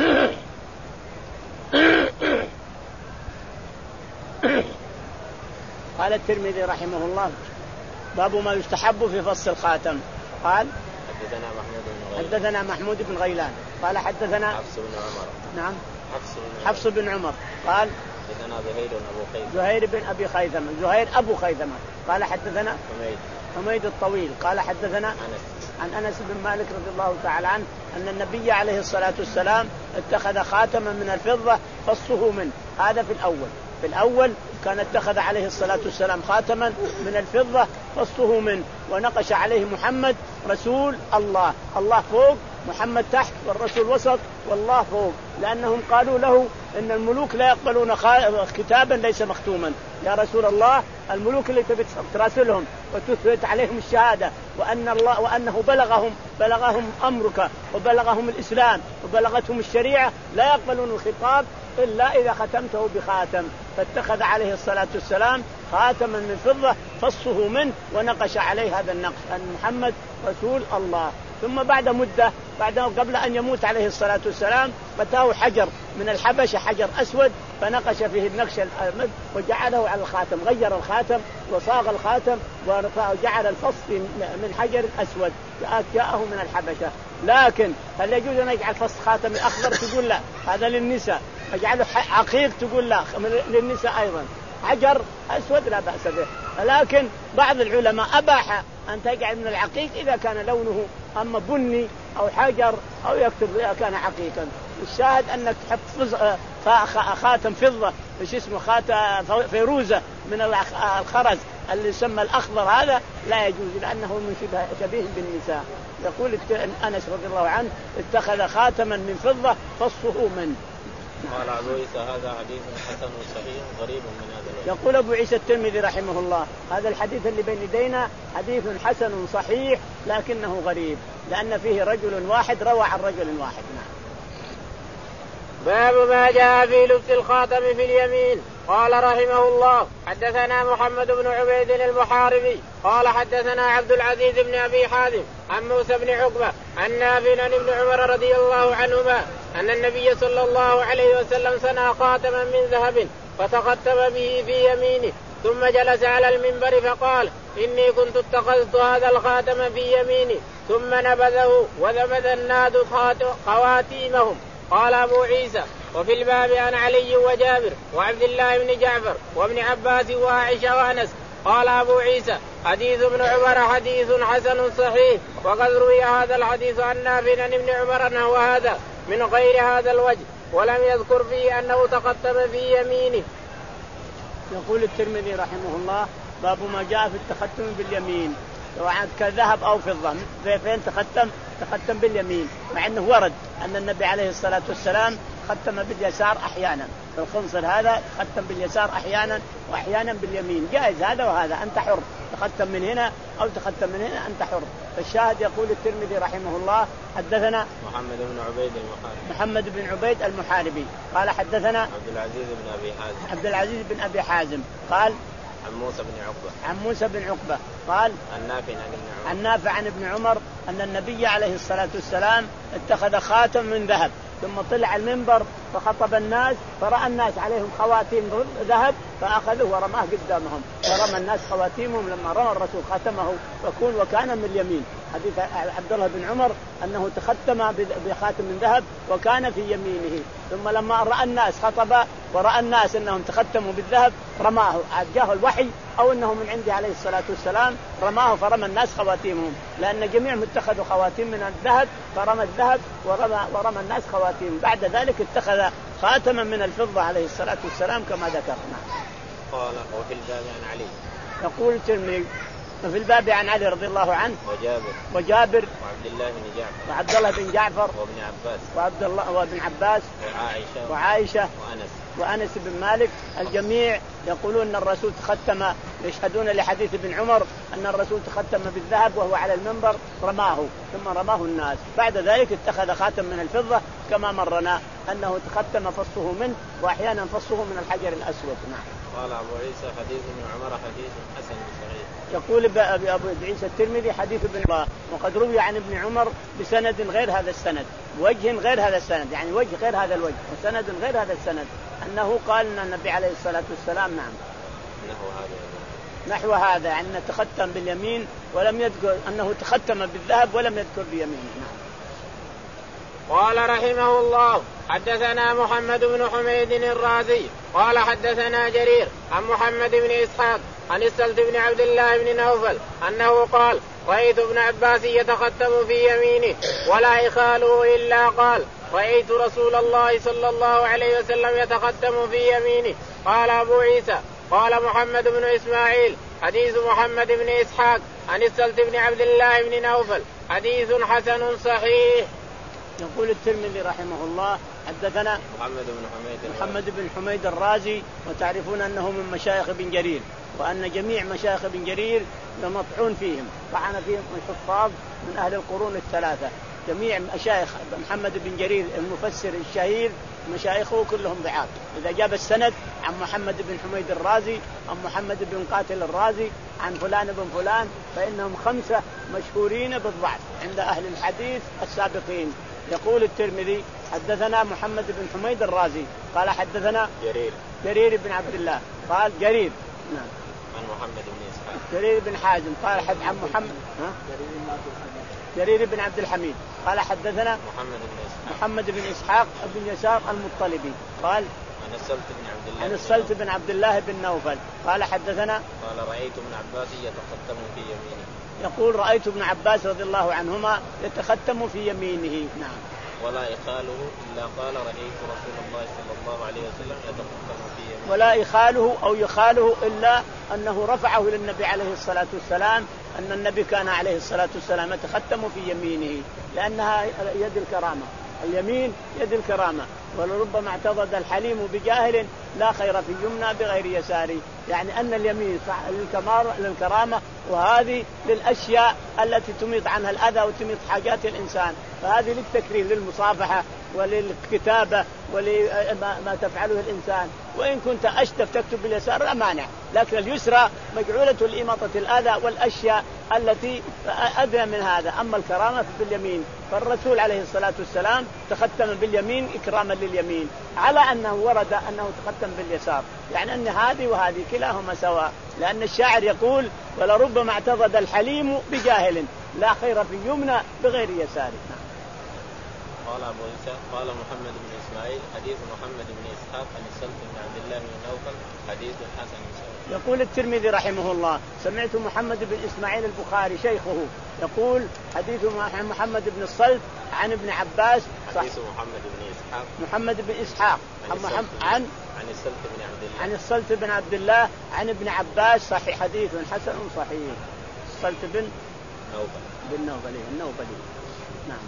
قال الترمذي رحمه الله باب ما يستحب في فصل الخاتم. قال حدثنا محمود بن غيلان حدثنا محمود بن غيلان قال حدثنا حفص بن عمر نعم حفص بن, حفص بن عمر قال حدثنا زهير أبو خيثمة زهير بن أبي خيثمة زهير أبو خيثمة قال حدثنا حميد حميد الطويل قال حدثنا أنس عن أنس بن مالك رضي الله تعالى عنه أن النبي عليه الصلاة والسلام اتخذ خاتما من الفضة فصه منه. هذا في الأول في الأول كان اتخذ عليه الصلاة والسلام خاتما من الفضة فصه منه ونقش عليه محمد رسول الله، الله فوق محمد تحت والرسول وسط والله فوق، لأنهم قالوا له إن الملوك لا يقبلون كتابا ليس مختوما. يا رسول الله الملوك اللي تبي تراسلهم وتثبت عليهم الشهادة وأن الله وأنه بلغهم بلغهم أمرك وبلغهم الإسلام وبلغتهم الشريعة لا يقبلون الخطاب إلا إذا ختمته بخاتم. فاتخذ عليه الصلاة والسلام خاتما من فضة فصه منه ونقش عليه هذا النقش أن محمد رسول الله. ثم بعد مدة بعد قبل أن يموت عليه الصلاة والسلام أتاه حجر من الحبشة حجر أسود فنقش فيه النقش الأسود وجعله على الخاتم، غير الخاتم وصاغ الخاتم وجعل الفص من حجر أسود جاءه من الحبشة. لكن هل يجوز أن يجعل فص خاتم أخضر؟ تقول لا هذا للنساء. أجعله عقيق؟ تقول لا للنساء أيضا. حجر أسود لا بأس به، لكن بعض العلماء أباح أن تجعل من العقيق إذا كان لونه أما بني أو حجر أو يكتب كان عقيقا. الشاهد أنك تحط خاتم فضة مش اسمه خاتم فيروزة من الخرز اللي يسمى الأخضر هذا لا يجوز لأنه من شبيه بالنساء. يقول أنس رضي الله عنه اتخذ خاتما من فضة فصه منه. قال أبو عيسى هذا حديث حسن صحيح غريب من هذا الوجه. يقول أبو عيسى الترمذي رحمه الله هذا الحديث اللي بين يدينا حديث حسن صحيح لكنه غريب لأن فيه رجل واحد روى عن رجل واحد. باب ما جاء في لبس الخاتم في اليمين. قال رحمه الله حدثنا محمد بن عبيد المحاربي قال حدثنا عبد العزيز بن أبي حازم عن موسى بن عقبة عن نافع عن ابن عمر رضي الله عنهما أن النبي صلى الله عليه وسلم صنع خاتما من ذهب فتختم به في يمينه ثم جلس على المنبر فقال إني كنت اتخذت هذا الخاتم في يميني ثم نبذه ونبذ الناس خواتيمهم. قال أبو عيسى وفي الباب عن علي وجابر وعبد الله بن جعفر وابن عباس وعائشة وأنس. قال أبو عيسى حديث ابن عمر حديث حسن صحيح وقد روي هذا الحديث عن نافع عن ابن عمر أنه هذا من غير هذا الوجه ولم يذكر فيه أنه تختم في يمينه. يقول الترمذي رحمه الله باب ما جاء في التختم باليمين سواء كذهب أو فضة. فين تختم؟ تختم باليمين، مع أنه ورد أن النبي عليه الصلاة والسلام ختم باليسار أحيانا، فالخنصر هذا تختم باليسار أحيانا وأحيانا باليمين، جائز هذا وهذا، أنت حر تختم من هنا أو تختم من هنا، أنت حر. فالشاهد يقول الترمذي رحمه الله حدثنا محمد بن عبيد المحاربي محمد بن عبيد المحاربي قال حدثنا عبد العزيز بن أبي حازم عبد العزيز بن أبي حازم قال عن موسى بن عقبة عن موسى بن عقبة قال عن نافع عن ابن عمر عن نافع عن ابن عمر أن النبي عليه الصلاة والسلام اتخذ خاتم من ذهب ثم طلع المنبر فخطب الناس فرأى الناس عليهم خواتيم ذهب فأخذوه ورماه قدامهم، فرمى الناس خواتيمهم لما رمى الرسول خاتمه فكون وكان من اليمين. حديث عبد الله بن عمر أنه تختم بخاتم من ذهب وكان في يمينه، ثم لما رأى الناس خطب ورأى الناس أنهم تختموا بالذهب رماه، جاءه الوحي أو أنه من عنده عليه الصلاة والسلام رماه فرمى الناس خواتيمهم، لأن جميعهم اتخذوا خواتيم من الذهب فرمى الذهب ورمى, ورمى الناس خواتيم. بعد ذلك اتخذ خاتما من الفضة عليه الصلاة والسلام كما ذكرنا. قال وفي الباب عن علي يقول الترمذي في الباب عن علي رضي الله عنه وجابر وجابر وعبد الله بن جعفر وعبد الله بن جعفر وابن عباس وعبد الله وابن عباس وعائشة وعائشة وأنس وأنس بن مالك. الجميع يقولون أن الرسول تختم، يشهدون لحديث ابن عمر أن الرسول تختم بالذهب وهو على المنبر رماه ثم رماه الناس. بعد ذلك اتخذ خاتم من الفضة كما مرنا أنه تختم فصه منه وأحيانا فصه من الحجر الأسود. نعم. قال أبو عيسى حديث ابن عمر حديث حسن صحيح. يقول أبو عيسى الترمذي حديث ابن عمر وقد روي عن ابن عمر بسند غير هذا السند، وجه غير هذا السند، يعني وجه غير هذا الوجه وسند غير هذا السند، أنه قال أن النبي عليه الصلاة والسلام نعم نحو هذا نحو هذا يعني تختم باليمين ولم يذكر أنه تختم بالذهب ولم يذكر بيمينه. نعم. قال رحمه الله حدثنا محمد بن حميد الرازي قال حدثنا جرير عن محمد بن إسحاق عن السلت بن عبد الله بن نوفل أنه قال رأيت ابن عباس يتختم في يمينه ولا إخاله إلا قال رأيت رسول الله صلى الله عليه وسلم يتختم في يمينه. قال أبو عيسى قال محمد بن إسماعيل حديث محمد بن إسحاق عن السلت بن عبد الله بن نوفل حديث حسن صحيح. يقول الترمذي رحمه الله حدثنا محمد بن حميد محمد بن حميد الرازي، وتعرفون أنه من مشايخ بن جرير، وأن جميع مشايخ بن جرير مطعون فيهم، طعن فيهم الحفاظ من أهل القرون الثلاثة، جميع مشايخ محمد بن جرير المفسر الشهير مشايخه كلهم ضعاف. إذا جاب السند عن محمد بن حميد الرازي عن محمد بن قاتل الرازي عن فلان بن فلان فإنهم خمسة مشهورين بالضعف عند أهل الحديث السابقين. يقول الترمذي حدثنا محمد بن حميد الرازي قال حدثنا جرير جرير بن عبد الله قال جرير نعم عن محمد بن إسحاق جرير بن حازم قال حد عن محمد ها؟ جرير بن عبد الحميد قال حدثنا محمد بن إسحاق محمد بن إسحاق بن يسار المطلبي قال عن السلت بن عبد الله عن السلت بن عبد الله بن نوفل قال حدثنا قال رأيت ابن عباس يتختم في يمينه. يقول رأيت ابن عباس رضي الله عنهما يتختم في يمينه. نعم. ولا إخاله إلا قال رأيت رسول الله صلى الله عليه وسلم يتختم في يمينه. ولا إخاله أو يخاله إلا أنه رفعه للنبي عليه الصلاة والسلام أن النبي كان عليه الصلاة والسلام يتختم في يمينه لأنها يد الكرامة، اليمين يد الكرامة، ولربما اعتضد الحليم بجاهل لا خير في يمنى بغير يساري، يعني أن اليمين للكرامة وهذه للأشياء التي تميط عنها الأذى وتميط حاجات الإنسان، فهذه للتكريم للمصافحة وللكتابة ولما تفعله الإنسان. وإن كنت أشتف تكتب باليسار لا مانع، لكن اليسرى مجعولة لإماطة الأذى والأشياء التي أدنى من هذا. أما الكرامة باليمين، فالرسول عليه الصلاة والسلام تختم باليمين إكراما لليمين، على أنه ورد أنه تختم باليسار، يعني أن هذه وهذه كلاهما سواء، لأن الشاعر يقول ولربما اعتضد الحليم بجاهل لا خير في يمنى بغير يسار. قال أبو عيسى قال محمد بن إسماعيل حديث محمد بن إسحاق عن السلف بن عبد الله بن نوفل حديث حسن صحيح. يقول الترمذي رحمه الله سمعت محمد بن إسماعيل البخاري شيخه يقول حديث محمد بن الصلت عن ابن عباس. حديث محمد بن إسحاق محمد بن إسحاق عن عن عن السلف بن عبد الله عن الصلت بن عبد الله عن ابن عباس صحيح حديث حسن صحيح. الصلت بن نوفل بن نوفل النوفلي. نعم.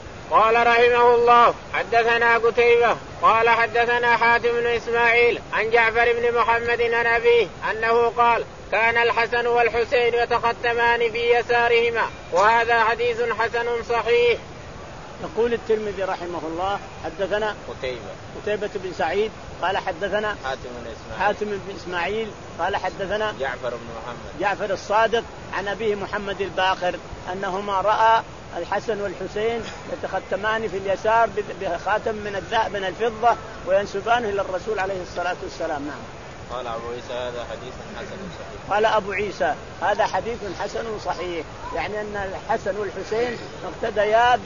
قال رحمه الله حدثنا قتيبة قال حدثنا حاتم بن إسماعيل عن جعفر بن محمد عن أبيه أنه قال كان الحسن والحسين يتختمان في يسارهما وهذا حديث حسن صحيح. يقول الترمذي رحمه الله حدثنا قتيبة قتيبة بن سعيد قال حدثنا حاتم بن إسماعيل حاتم بن إسماعيل قال حدثنا جعفر بن محمد جعفر الصادق عن أبيه محمد الباقر أنهما رأى الحسن والحسين يتختمان في اليسار بخاتم من الذهب من الفضة وينسبانه إلى الرسول عليه الصلاة والسلام. نعم. قال أبو عيسى هذا حديث حسن صحيح. قال أبو عيسى هذا حديث حسن صحيح يعني أن الحسن والحسين اقتديا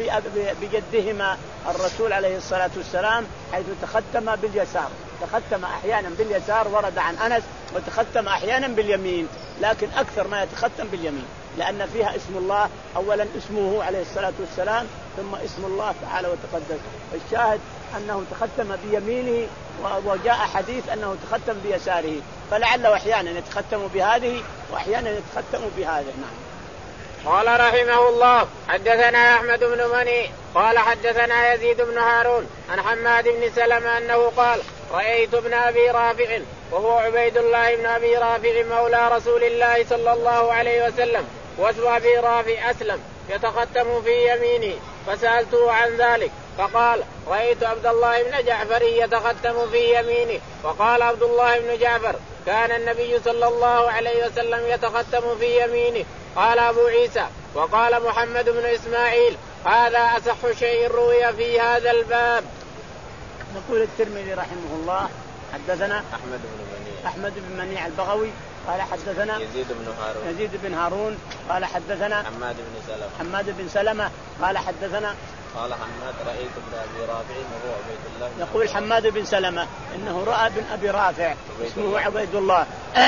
بجدهما الرسول عليه الصلاة والسلام حيث تختم باليسار. تختم أحيانا باليسار ورد عن أنس وتختم أحيانا باليمين لكن أكثر ما يتختم باليمين لأن فيها اسم الله أولا اسمه عليه الصلاة والسلام ثم اسم الله تعالى وتقدس. الشاهد أنه تختم بيمينه وجاء حديث أنه تختم بيساره فلعله أحيانا يتختم بهذه وأحيانا يتختم بهذه. نعم. قال رحمه الله حدثنا أحمد بن مني قال حدثنا يزيد بن هارون عن حماد بن سلمة أنه قال رأيت ابن أبي رافع وهو عبيد الله بن أبي رافع مولى رسول الله صلى الله عليه وسلم واسم أبي رافع أسلم يتختم في يمينه فسألته عن ذلك فقال رأيت عبد الله بن جعفر يتختم في يمينه. وقال عبد الله بن جعفر كان النبي صلى الله عليه وسلم يتختم في يمينه. قال أبو عيسى وقال محمد بن إسماعيل هذا أصح شيء روي في هذا الباب. يقول الترمذي رحمه الله حدثنا أحمد بن منيع أحمد بن منيع البغوي قال حدثنا يزيد بن هارون يزيد بن هارون قال حدثنا حماد بن سلمة حماد بن سلمة قال حدثنا قال حماد رأيت ابن أبي رافع وهو عبيد الله. يقول حماد بن سلمة إنه رأى ابن أبي رافع اسمه عبيد الله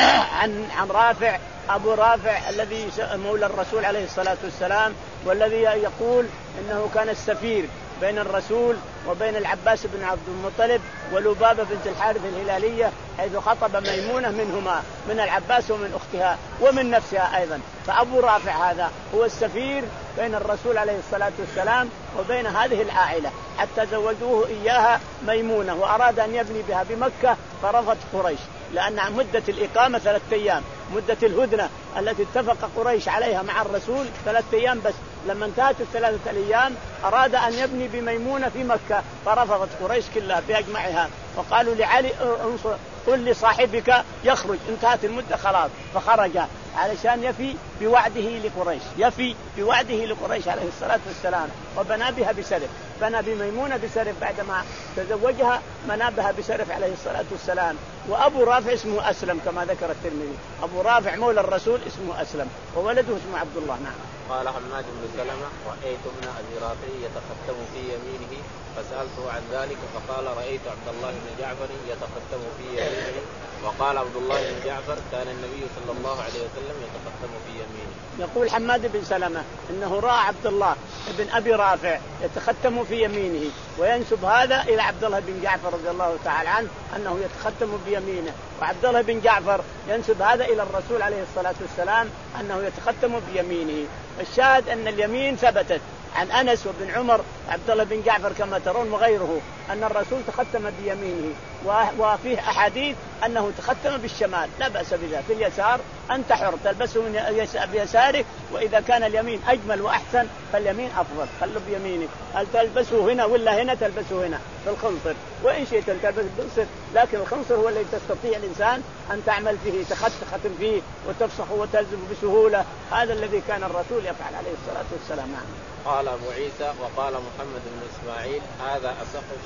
عن عن رافع أبو رافع الذي مولى الرسول عليه الصلاة والسلام والذي يقول إنه كان السفير بين الرسول وبين العباس بن عبد المطلب ولبابة بنت الحارث الهلالية حيث خطب ميمونة منهما من العباس ومن أختها ومن نفسها أيضا. فأبو رافع هذا هو السفير بين الرسول عليه الصلاة والسلام وبين هذه العائلة حتى زوجوه إياها ميمونة وأراد أن يبني بها بمكة فرفض قريش لأن مدة الإقامة ثلاثة أيام مدة الهدنة التي اتفق قريش عليها مع الرسول ثلاثة أيام بس. لما انتهت الثلاثة الأيام أراد أن يبني بميمونة في مكة فرفضت قريش كلها بأجمعها وقالوا لعلي انصر قل لصاحبك يخرج انتهت المدة خلاص فخرج علشان يفي بوعده لقريش يفي بوعده لقريش عليه الصلاة والسلام وبنى بها بسرف بنى بميمونة بسرف بعدما تزوجها بنى بها بسرف عليه الصلاة والسلام. وأبو رافع اسمه أسلم كما ذكر الترمذي أبو رافع مولى الرسول اسمه أسلم وولده اسمه عبد الله. نعم. قال حماد بن سلمة رأيت ابن أبي رافع يتختم في يمينه فسألته عن ذلك فقال رأيت عبد الله بن جعفر يتختم في يمينه. وقال عبد الله بن جعفر كان النبي صلى الله عليه وسلم يتختم في يمينه. يقول حماد بن سلمة إنه رأى عبد الله بن أبي رافع يتختم في يمينه وينسب هذا إلى عبد الله بن جعفر رضي الله تعالى عنه أنه يتختم بيمينه وعبد الله بن جعفر ينسب هذا إلى الرسول عليه الصلاة والسلام أنه يتختم بيمينه. الشاهد أن اليمين ثبتت عن أنس وابن عمر عبد الله بن جعفر كما ترون وغيره أن الرسول تختم بيمينه وفيه أحاديث أنه تختم بالشمال لا بأس بذلك. في اليسار أنت حر تلبسه من بيسارك وإذا كان اليمين أجمل وأحسن فاليمين أفضل خلوا بيمينك. هل تلبسه هنا ولا هنا تلبسه هنا في الخنصر وإن شئت تلبس الخنصر لكن الخنصر هو الذي تستطيع الإنسان أن تعمل فيه تختم فيه وتفسخه وتلزم بسهولة. هذا الذي كان الرسول يفعل عليه الصلاة والسلام. قال أبو عيسى وقال محمد بن إسماعيل هذا أصح شيء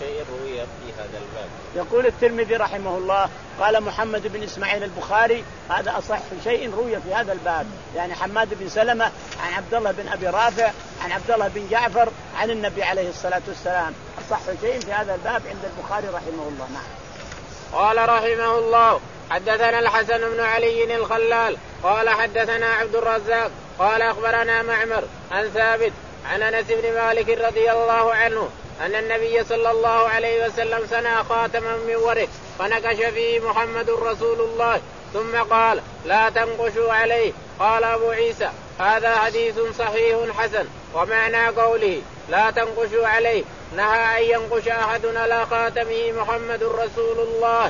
شيء روي في هذا الباب. يقول الترمذي رحمه الله قال محمد بن إسماعيل البخاري هذا أصح شيء روي في هذا الباب، يعني حماد بن سلمة عن عبد الله بن أبي رافع عن عبد الله بن جعفر عن النبي عليه الصلاة والسلام، أصح شيء في هذا الباب عند البخاري رحمه الله. نعم. قال رحمه الله حدثنا الحسن بن علي الخلال قال حدثنا عبد الرزاق قال أخبرنا معمر عن ثابت عن أنس بن مالك رضي الله عنه أن النبي صلى الله عليه وسلم صنع خاتما من ورق فنقش فيه محمد رسول الله ثم قال لا تنقشوا عليه. قال أبو عيسى هذا حديث صحيح حسن. ومعنى قوله لا تنقشوا عليه نهى أن ينقش أحدنا على خاتمه محمد رسول الله.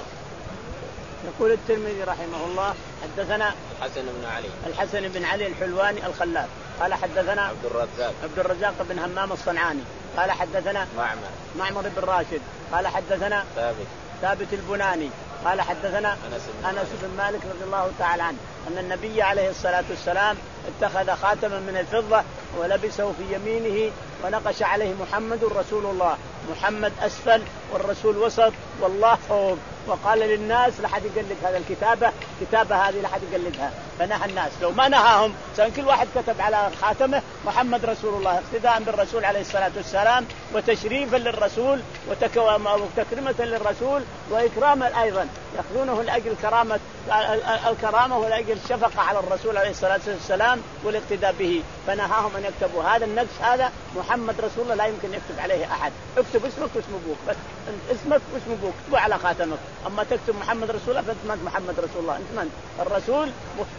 يقول الترمذي رحمه الله حدثنا الحسن بن علي الحسن بن علي الحلواني الخلال قال حدثنا عبد الرزاق عبد الرزاق بن همام الصنعاني قال حدثنا معمر معمر بن راشد قال حدثنا ثابت ثابت البناني قال حدثنا أنس بن, أنس بن مالك رضي الله تعالى عنه أن النبي عليه الصلاة والسلام اتخذ خاتما من الفضة ولبسه في يمينه ونقش عليه محمد رسول الله، محمد أسفل والرسول وسط والله فوق، وقال للناس لحد يقلد هذا الكتابة كتابة هذه لحد يقلدها، فنهى الناس. لو ما نهاهم كان كل واحد كتب على خاتمه محمد رسول الله اقتداء بالرسول عليه الصلاة والسلام وتشريفا للرسول وتكريمة للرسول وإكراما أيضا، يأخذونه لأجل كرامة الكرامة ولأجل الشفقة على الرسول عليه الصلاة والسلام والاقتداء به، فنهاهم أن يكتبوا هذا النقش هذا محمد رسول الله لا يمكن يكتب عليه أحد، اكتب اسمك واسم أبوك بس، اسمك واسم أبوك اكتبوا على خاتمك، أما تكتب محمد رسول الله فأنت ما محمد رسول الله، أنت من الرسول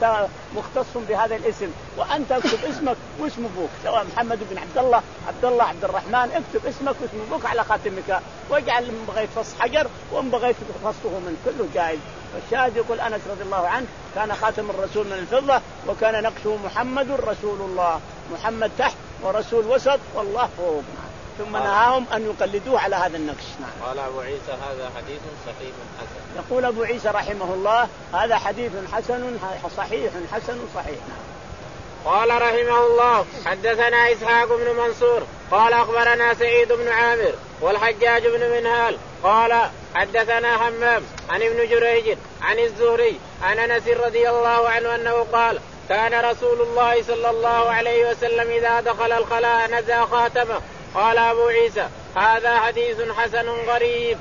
مختص بهذا الاسم، وأنت اكتب اسمك واسم أبوك سواء محمد بن عبد الله عبد الله عبد الرحمن، اكتب اسمك واسم أبوك على خاتمك، واجعل من بغيت فص حجر ومن بغيت فصه من كله جائز. الشاهد يقول أنس رضي الله عنه كان خاتم الرسول من الفضة وكان نقشه محمد رسول الله، محمد تحت ورسول وسط والله فوق، ثم نهاهم أن يقلدوه على هذا النقش. نعم. قال أبو عيسى هذا حديث صحيح حسن. يقول أبو عيسى رحمه الله هذا حديث حسن صحيح حسن صحيح. نعم. قال رحمه الله حدثنا إسحاق بن منصور قال أخبرنا سعيد بن عامر والحجاج بن منهال قال حدثنا حمام عن ابن جريج عن الزهري عن أنس رضي الله عنه أنه قال كان رسول الله صلى الله عليه وسلم إذا دخل الخلاء نزع خاتمه. قال أبو عيسى هذا حديث حسن غريب.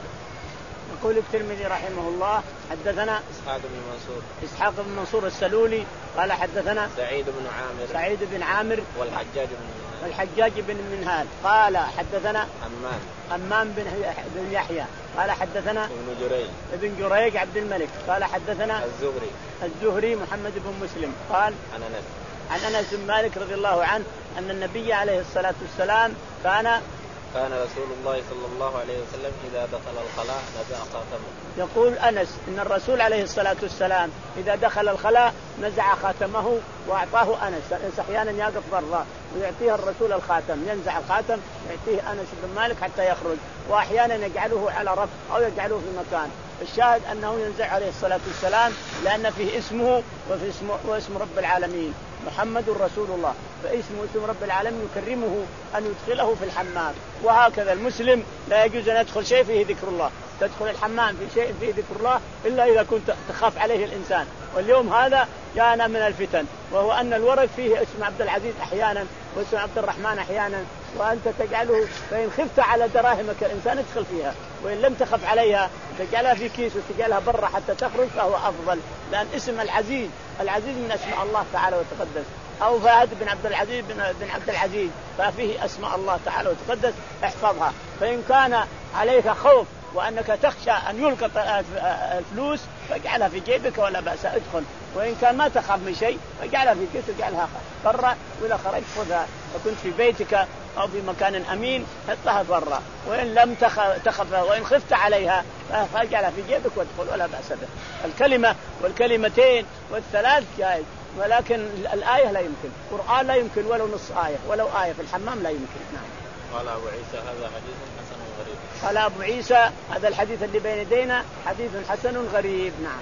يقول الترمذي رحمه الله حدثنا إسحاق بن منصور إسحاق بن منصور السلولي قال حدثنا سعيد بن عامر سعيد بن عامر والحجاج بن الحجاج بن منهال قال حدثنا أمام أمام بن بن يحيى قال حدثنا ابن جريج ابن جريج عبد الملك قال حدثنا الزهري الزهري محمد بن مسلم قال عن أنس عن أنس بن مالك رضي الله عنه أن النبي عليه الصلاة والسلام كان كان رسول الله صلى الله عليه وسلم إذا دخل الخلاء نزع خاتمه. يقول أنس إن الرسول عليه الصلاة والسلام إذا دخل الخلاء نزع خاتمه وأعطاه أنس. أنس أحيانا يقف برا ويعطيه الرسول الخاتم، ينزع الخاتم يعطيه أنس بن مالك حتى يخرج، وأحيانا يجعله على رف أو يجعله في مكان. الشاهد أنه ينزع عليه الصلاة والسلام لأن فيه اسمه وفي اسمه واسم رب العالمين محمد رسول الله، فاسمه اسم رب العالمين يكرمه أن يدخله في الحمام. وهكذا المسلم لا يجوز أن يدخل شيء فيه ذكر الله، تدخل الحمام في شيء فيه ذكر الله إلا إذا كنت تخاف عليه الإنسان. واليوم هذا جاءنا من الفتن، وهو أن الورق فيه اسم عبد العزيز أحيانا واسم عبد الرحمن أحيانا، وأنت تجعله فإن خفت على دراهمك الإنسان ادخل فيها، وإن لم تخف عليها تجعلها في كيس وتجعلها برا حتى تخرج فهو أفضل، لأن اسم العزيز العزيز من أسماء الله تعالى وتقدس، أو فهد بن عبد العزيز بن عبد العزيز ففيه أسماء الله تعالى وتقدس احفظها. فإن كان عليك خوف وأنك تخشى أن يلقط الفلوس فاجعلها في جيبك ولا بأس ادخل، وإن كان ما تخاف من شيء فاجعلها في كيس واجعلها برا، وإذا خرجت خذها وكنت في بيتك أو في مكان أمين حطها برا، وإن لم تخف وإن خفت عليها فاجعلها في جيبك وادخل ولا بأس به. الكلمة والكلمتين والثلاث جائز، ولكن الآية لا يمكن، القرآن لا يمكن ولو نص آية، ولو آية في الحمام لا يمكن. نعم. قال أبو عيسى هذا حديث حسن غريب. قال أبو عيسى هذا الحديث اللي بين يدينا حديث حسن غريب. نعم.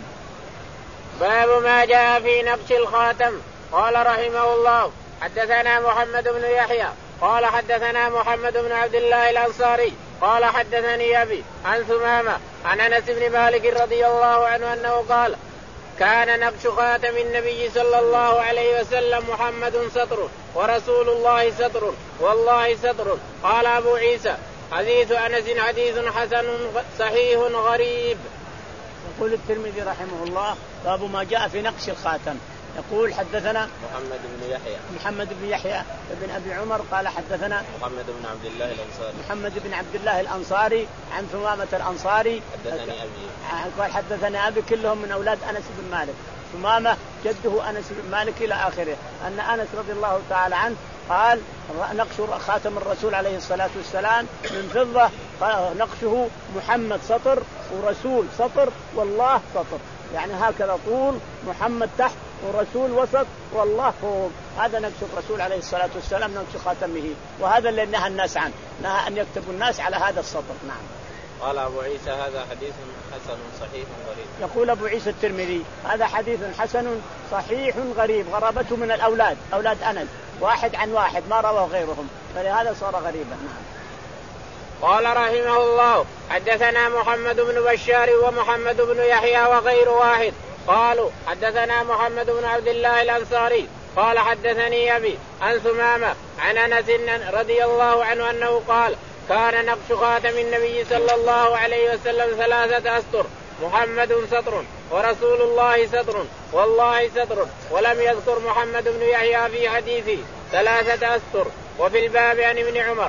باب ما جاء في نقش الخاتم. قال رحمه الله حدثنا محمد بن يحيى قال حدثنا محمد بن عبد الله الأنصاري قال حدثني أبي عن ثمامة عن أنس بن مالك رضي الله عنه أنه قال كان نقش خاتم النبي صلى الله عليه وسلم محمد سطر ورسول الله سطر والله سطر. قال أبو عيسى حديث أنس حديث حسن صحيح غريب. يقول الترمذي رحمه الله باب ما جاء في نقش الخاتم. يقول حدثنا محمد بن يحيى محمد بن يحيى بن أبي عمر قال حدثنا محمد بن عبد الله الأنصاري محمد بن عبد الله الأنصاري عن ثمامة الأنصاري حدثني أبي قال حدثني أبي كلهم من أولاد أنس بن مالك. ثمامة جده أنس بن مالك إلى آخره. أن أنس رضي الله تعالى عنه قال نقش خاتم الرسول عليه الصلاة والسلام من فضة نقشه محمد سطر ورسول سطر والله سطر يعني هكذا طول محمد تحت ورسول وسط والله فوق. هذا نقش الرسول عليه الصلاة والسلام نقش خاتمه وهذا اللي نهى الناس عنه نهى أن يكتبوا الناس على هذا السطر. نعم. قال أبو عيسى هذا حديث حسن صحيح غريب. يقول أبو عيسى الترمذي هذا حديث حسن صحيح غريب غرابته من الأولاد أولاد أنس واحد عن واحد ما رواه غيرهم فلهذا صار غريبا. نعم. قال رحمه الله حدثنا محمد بن بشار ومحمد بن يحيى وغير واحد قالوا حدثنا محمد بن عبد الله الأنصاري قال حدثني أبي عن ثمامة عن أنس رضي الله عنه أنه قال كان نقش خاتم النبي صلى الله عليه وسلم ثلاثة أسطر محمد سطر ورسول الله سطر والله سطر. ولم يذكر محمد بن يحيى في حديثه ثلاثة أسطر. وفي الباب عن ابن عمر.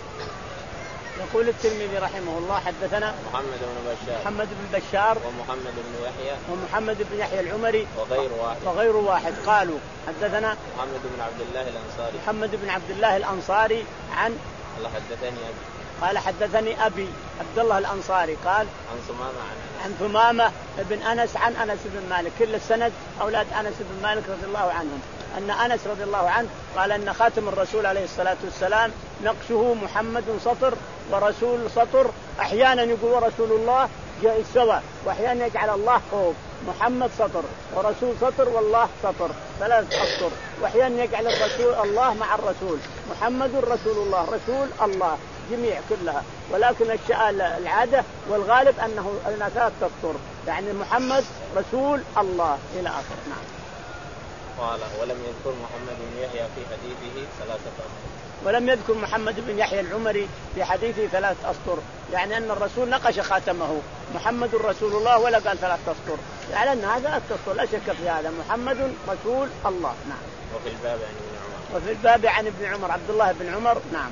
يقول الترمذي رحمه الله حدثنا محمد بن بشار محمد بن بشار ومحمد بن يحيى ومحمد بن يحيى العمري وغير واحد وغير واحد قالوا حدثنا محمد بن عبد الله الأنصاري محمد بن عبد الله الأنصاري عن الله حدثني أبي قال حدثني أبي عبد الله الأنصاري قال عن ثمامة عن, عن ثمامة بن أنس عن أنس بن مالك كل السند أولاد أنس بن مالك رضي الله عنهم أن أنس رضي الله عنه قال أن خاتم الرسول عليه الصلاة والسلام نقشه محمد سطر ورسول سطر أحيانا يقول رسول الله جاء سوا وأحيانا يجعل الله فوق محمد سطر ورسول سطر والله سطر ثلاث أسطر وأحيانا يجعل الرسول الله مع الرسول محمد رسول الله رسول الله جميع كلها. ولكن العادة والغالب أنه أنها ثلاث أسطر يعني محمد رسول الله إلى آخر. نعم. قال ولم يذكر محمد بن يحيى في حديثه ثلاثة أسطر. ولم يذكر محمد بن يحيى العمري في حديثه ثلاث أسطر يعني أن الرسول نقش خاتمه محمد رسول الله ولا قال ثلاث أسطر يعني أن هذا أسطر لا شك في هذا محمد رسول الله. نعم. وفي الباب عن ابن عمر وفي الباب عن ابن عمر عبد الله بن عمر. نعم.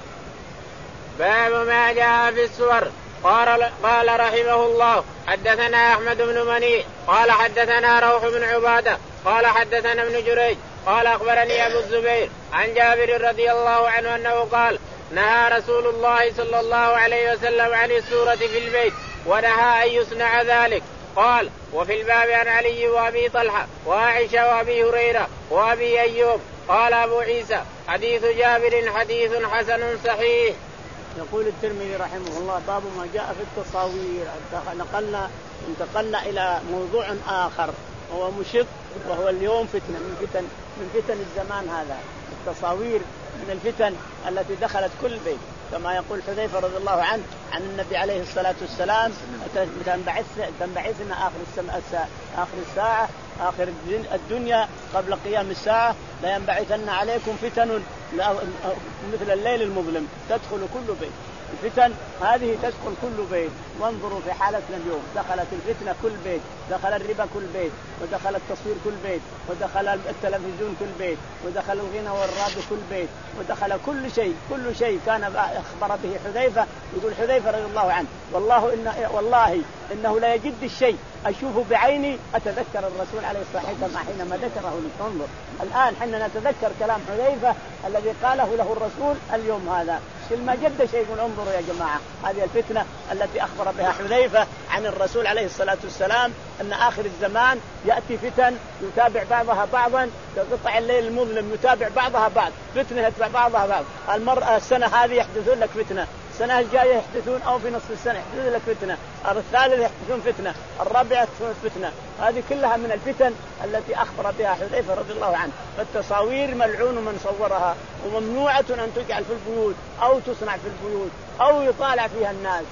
باب ما جاء في السور. قال قال رحمه الله حدثنا أحمد بن مني قال حدثنا روح بن عبادة قال حدثنا ابن جريج قال أخبرني أبو الزبير عن جابر رضي الله عنه أنه قال نهى رسول الله صلى الله عليه وسلم عن السورة في البيت ونهى أن يصنع ذلك. قال وفي الباب عن علي وأبي طلحة وعائشة وأبي هريرة وأبي أيوب. قال أبو عيسى حديث جابر حديث حسن صحيح. يقول الترمذي رحمه الله باب ما جاء في التصاوير. نقلنا انتقلنا إلى موضوع آخر وهو مشق وهو اليوم فتنة من فتن من فتن الزمان هذا التصاوير من الفتن التي دخلت كل بيت كما يقول حذيفة رضي الله عنه عن النبي عليه الصلاة والسلام تنبعث تنبعثنا آخر الساعة آخر الساعة آخر الدنيا قبل قيام الساعة لا ينبعثن عليكم فتن مثل الليل المظلم تدخل كل بيت. الفتن هذه تدخل كل بيت. وانظروا في حالتنا اليوم دخلت الفتنة كل بيت دخل الربا كل بيت ودخل التصوير كل بيت ودخل التلفزيون كل بيت ودخل الغنى والراب كل بيت ودخل كل شيء كل شيء كان أخبر به حذيفة. يقول حذيفة رضي الله عنه والله إن والله إنه لا يجد الشيء أشوفه بعيني أتذكر الرسول عليه الصلاة والسلام حينما ذكره لتنظر. الآن حنا نتذكر كلام حذيفة الذي قاله له الرسول اليوم هذا كل ما جد شيء. يقول انظروا يا جماعة هذه الفتنة التي أخبر بها حذيفة عن الرسول عليه الصلاة والسلام أن آخر الزمان يأتي فتن يتابع بعضها بعضا كقطع الليل المظلم يتابع بعضها بعض فتنة يتبع بعضها بعض. المرأة السنة هذه يحدثون لك فتنة السنة الجاية يحدثون أو في نصف السنة يحدث لك فتنة، الثالث يحدثون فتنة، الرابع يحدثون فتنة. هذه كلها من الفتن التي أخبر بها حذيفة رضي الله عنه. فالتصاوير ملعون من صورها، وممنوعة أن تجعل في البيوت أو تصنع في البيوت أو يطالع فيها الناس.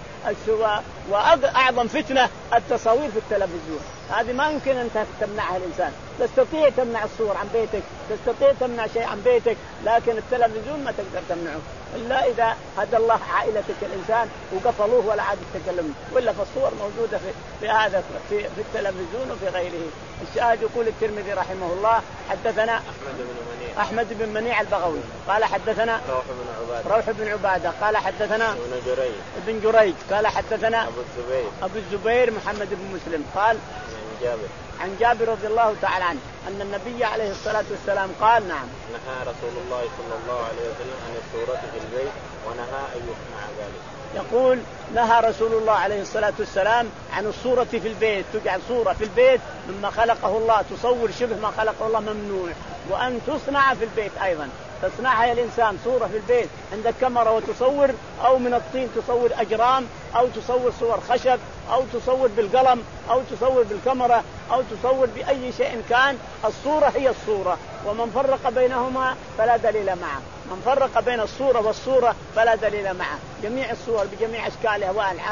وأعظم فتنة التصاوير في التلفزيون، هذه ما يمكن أن تمنعها الإنسان. تستطيع تمنع الصور عن بيتك، تستطيع تمنع شيء عن بيتك، لكن التلفزيون ما تقدر تمنعه إلا إذا هدى الله عائلتك الإنسان وقفلوه ولا عاد يتكلم، ولا فالصور موجودة في, في هذا في, في التلفزيون وفي غيره. الشاهد يقول الترمذي رحمه الله حدثنا أحمد بن منيع, أحمد بن منيع البغوي قال حدثنا روح بن عبادة, روح بن عبادة قال حدثنا ابن جريج ابن جريج قال حدثنا أبو الزبير أبو الزبير محمد بن مسلم قال عن جابر عن جابر رضي الله تعالى عنه أن النبي عليه الصلاة والسلام قال نعم نهى رسول الله صلى الله عليه وسلم عن الصورة في البيت ونهى أن يصنع ذلك. يقول نهى رسول الله عليه الصلاة والسلام عن الصورة في البيت، تجعل صورة في البيت مما خلقه الله، تصور شبه ما خلقه الله ممنوع، وأن تصنع في البيت أيضا، تصنعها يا الإنسان صورة في البيت عندك كاميرا وتصور، أو من الطين تصور أجرام، أو تصور صور خشب، أو تصور بالقلم، أو تصور بالكاميرا، أو تصور بأي شيء كان. الصورة هي الصورة، ومن فرق بينهما فلا دليل معه، من فرق بين الصورة والصورة فلا دليل معه. جميع الصور بجميع أشكالها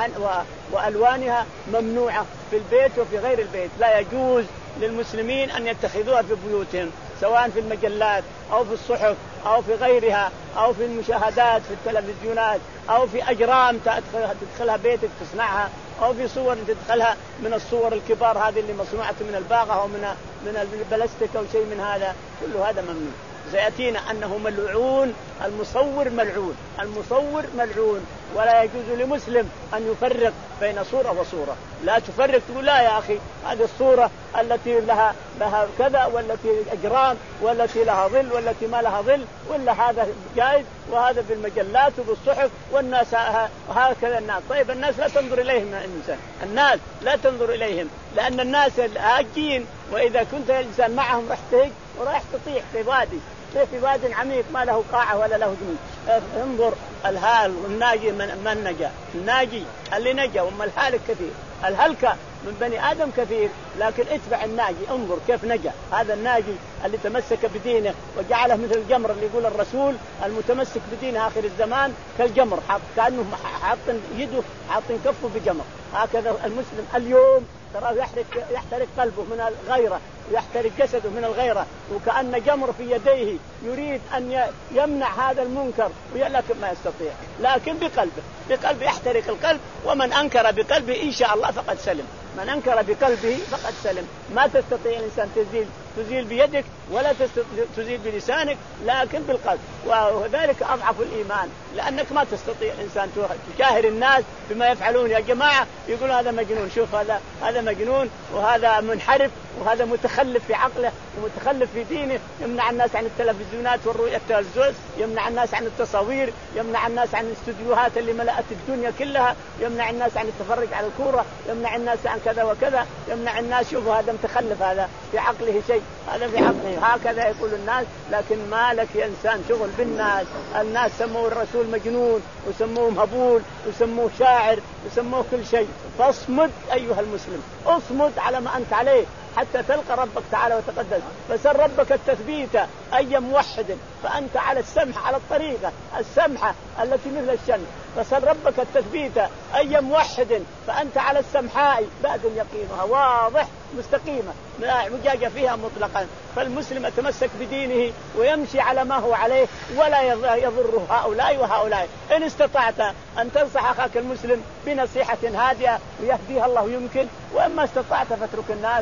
وألوانها ممنوعة في البيت وفي غير البيت. لا يجوز للمسلمين أن يتخذوها في بيوتهم، سواء في المجلات أو في الصحف أو في غيرها أو في المشاهدات في التلفزيونات أو في أجرام تدخلها بيتك تصنعها، أو في صور تدخلها من الصور الكبار هذه اللي مصنوعة من الباغة أو من من البلاستيك أو شيء من هذا، كل هذا ممنوع. سيأتينا أنه ملعون، المصور ملعون، المصور ملعون. ولا يجوز لمسلم أن يفرق بين صورة وصورة، لا تفرق تقول لا يا أخي هذه الصورة التي لها لها كذا، والتي أجرام، والتي لها ظل، والتي ما لها ظل، ولا هذا جائز وهذا بالمجلات وبالصحف والناس هكذا. الناس طيب الناس لا تنظر إليهم الإنسان، الناس لا تنظر إليهم، لأن الناس الهاجين، وإذا كنت الإنسان معهم راح تهج وراح تطيح في وادي في واد عميق ما له قاعة ولا له جنود. انظر الهال والناجي من, من نجا، الناجي اللي نجا، وما الهالك كثير، الهلكة من بني آدم كثير، لكن اتبع الناجي، انظر كيف نجا هذا الناجي اللي تمسك بدينه وجعله مثل الجمر، اللي يقول الرسول المتمسك بدينه آخر الزمان كالجمر، كأنه حاط يده حاط كفه بجمر. هكذا المسلم اليوم تراه يحرق يحترق قلبه من الغيرة، يحترق جسده من الغيرة، وكأن جمر في يديه يريد أن يمنع هذا المنكر، ولكن ما يستطيع، لكن بقلبه بقلبه يحترق القلب. ومن أنكر بقلبه إن شاء الله فقد سلم، من أنكر بقلبه فقد سلم. ما تستطيع الإنسان تزيل تزيل بيدك ولا تزيل بلسانك، لكن بالقلب، وذلك أضعف الإيمان، لأنك ما تستطيع الإنسان تشاهر الناس بما يفعلون. يا جماعة يقول هذا مجنون، شوف هذا هذا مجنون، وهذا منحرف، وهذا متخلف في عقله ومتخلف في دينه، يمنع الناس عن التلفزيونات والرؤية التلفزيون، يمنع الناس عن التصاوير، يمنع الناس عن الاستوديوهات اللي ملأت الدنيا كلها، يمنع الناس عن التفرج على الكورة، يمنع الناس عن كذا وكذا، يمنع الناس. شوفوا هذا متخلف، هذا في عقله شيء، هذا في عقله، هكذا يقول الناس. لكن ما لك يا إنسان شغل بالناس. الناس سموه الرسول مجنون، وسموه مهبول، وسموه شاعر، وسموه كل شيء. فاصمد أيها المسلم، اصمد على ما أنت عليه حتى تلقى ربك تعالى وتقدس. فسر ربك التثبيت أي موحد، فأنت على السمح، على الطريقة السمحة التي مثل الشمس. فسر ربك التثبيت أي موحد، فأنت على السمحاء بعد يقينها واضح مستقيمة لا مجاجة فيها مطلقا. فالمسلم يتمسك بدينه ويمشي على ما هو عليه، ولا يضره هؤلاء وهؤلاء. إن استطعت أن تنصح أخاك المسلم بنصيحة هادئة ويهديها الله يمكن، وإما استطعت فاترك الناس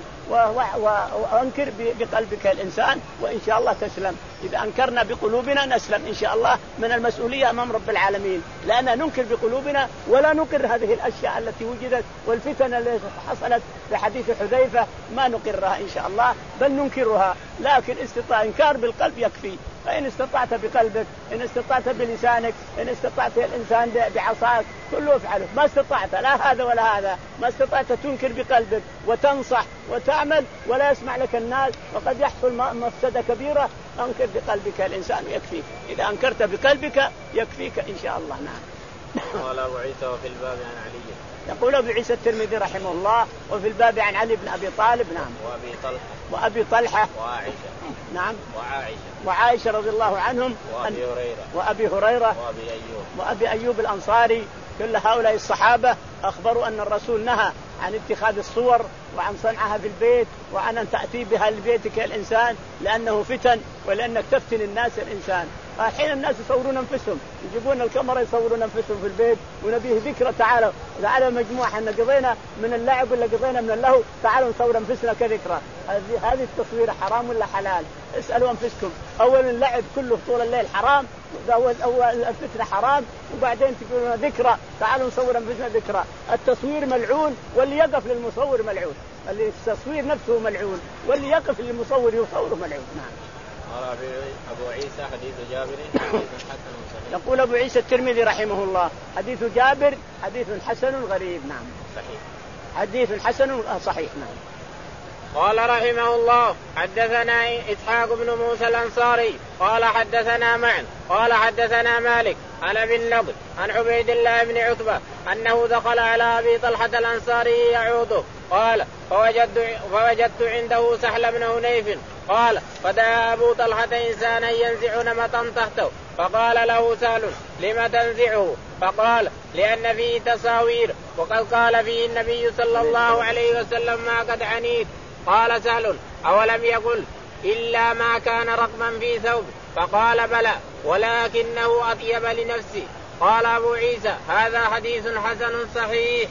وأنكر بقلبك الإنسان، وإن شاء الله تسلم. إذا أنكرنا بقلوبنا نسلم إن شاء الله من المسؤولية أمام رب العالمين، لأننا ننكر بقلوبنا ولا نقر هذه الأشياء التي وجدت والفتن التي حصلت في حديث حذيفة، ما نقرها إن شاء الله بل ننكرها. لكن استطاع إنكار بالقلب يكفي. فإن استطعت بقلبك، إن استطعت بلسانك، إن استطعت الإنسان بعصاك، كله افعله. ما استطعت لا هذا ولا هذا، ما استطعت تنكر بقلبك وتنصح وتعمل ولا يسمع لك الناس وقد يحصل مفسدة كبيرة، أنكر بقلبك الإنسان يكفيك. إذا أنكرت بقلبك يكفيك إن شاء الله. نعم. قال أبو عيسى وفي الباب عن علي. يقول أبو عيسى الترمذي رحمه الله وفي الباب عن علي بن أبي طالب. نعم. وأبي طلحة. وأبي طلحة. وعائشة. نعم. وعائشة. وعائشة رضي الله عنهم. وأبي هريرة. وأبي هريرة. وأبي أيوب. وأبي أيوب الأنصاري. كل هؤلاء الصحابة أخبروا أن الرسول نهى عن اتخاذ الصور وعن صنعها في البيت وعن أن تأتي بها لبيتك الإنسان لأنه فتن ولأنك تفتن الناس الإنسان. الحين الناس يصورون أنفسهم يجيبون الكاميرا يصورون أنفسهم في البيت ونبيه ذكرى تعالوا تعالوا مجموعة احنا قضينا من اللعب ولا قضينا من اللهو تعالوا نصور أنفسنا كذكرى. هذه هذه التصوير حرام ولا حلال؟ اسألوا أنفسكم. أول اللعب كله طول الليل حرام أول أول الفتنة حرام وبعدين تقولون ذكرى تعالوا نصور أنفسنا ذكرى. التصوير ملعون واللي يقف للمصور ملعون. اللي التصوير نفسه ملعون واللي يقف للمصور يصوره ملعون. نعم. قال أبو عيسى حديث جابر حديث حسن صحيح. يقول أبو عيسى الترمذي رحمه الله حديث جابر حديث حسن غريب. نعم. صحيح. حديث حسن صحيح. نعم. قال رحمه الله حدثنا إسحاق بن موسى الأنصاري قال حدثنا معن قال حدثنا مالك عن أبي النضر عن عبيد الله بن عتبة أنه دخل على أبي طلحة الأنصاري يعوده قال فوجدت, فوجدت عنده سهل بن هنيف قال فدعا أبو طلحة إنسانا ينزع نمطا تحته فقال له سهل لم تنزعه؟ فقال لأن فيه تصاوير وقد قال فيه النبي صلى الله عليه وسلم ما قد عنيت. قال سهل أولم يقل إلا ما كان رقما في ثوب؟ فقال بلى ولكنه أطيب لنفسي. قال أبو عيسى هذا حديث حسن صحيح.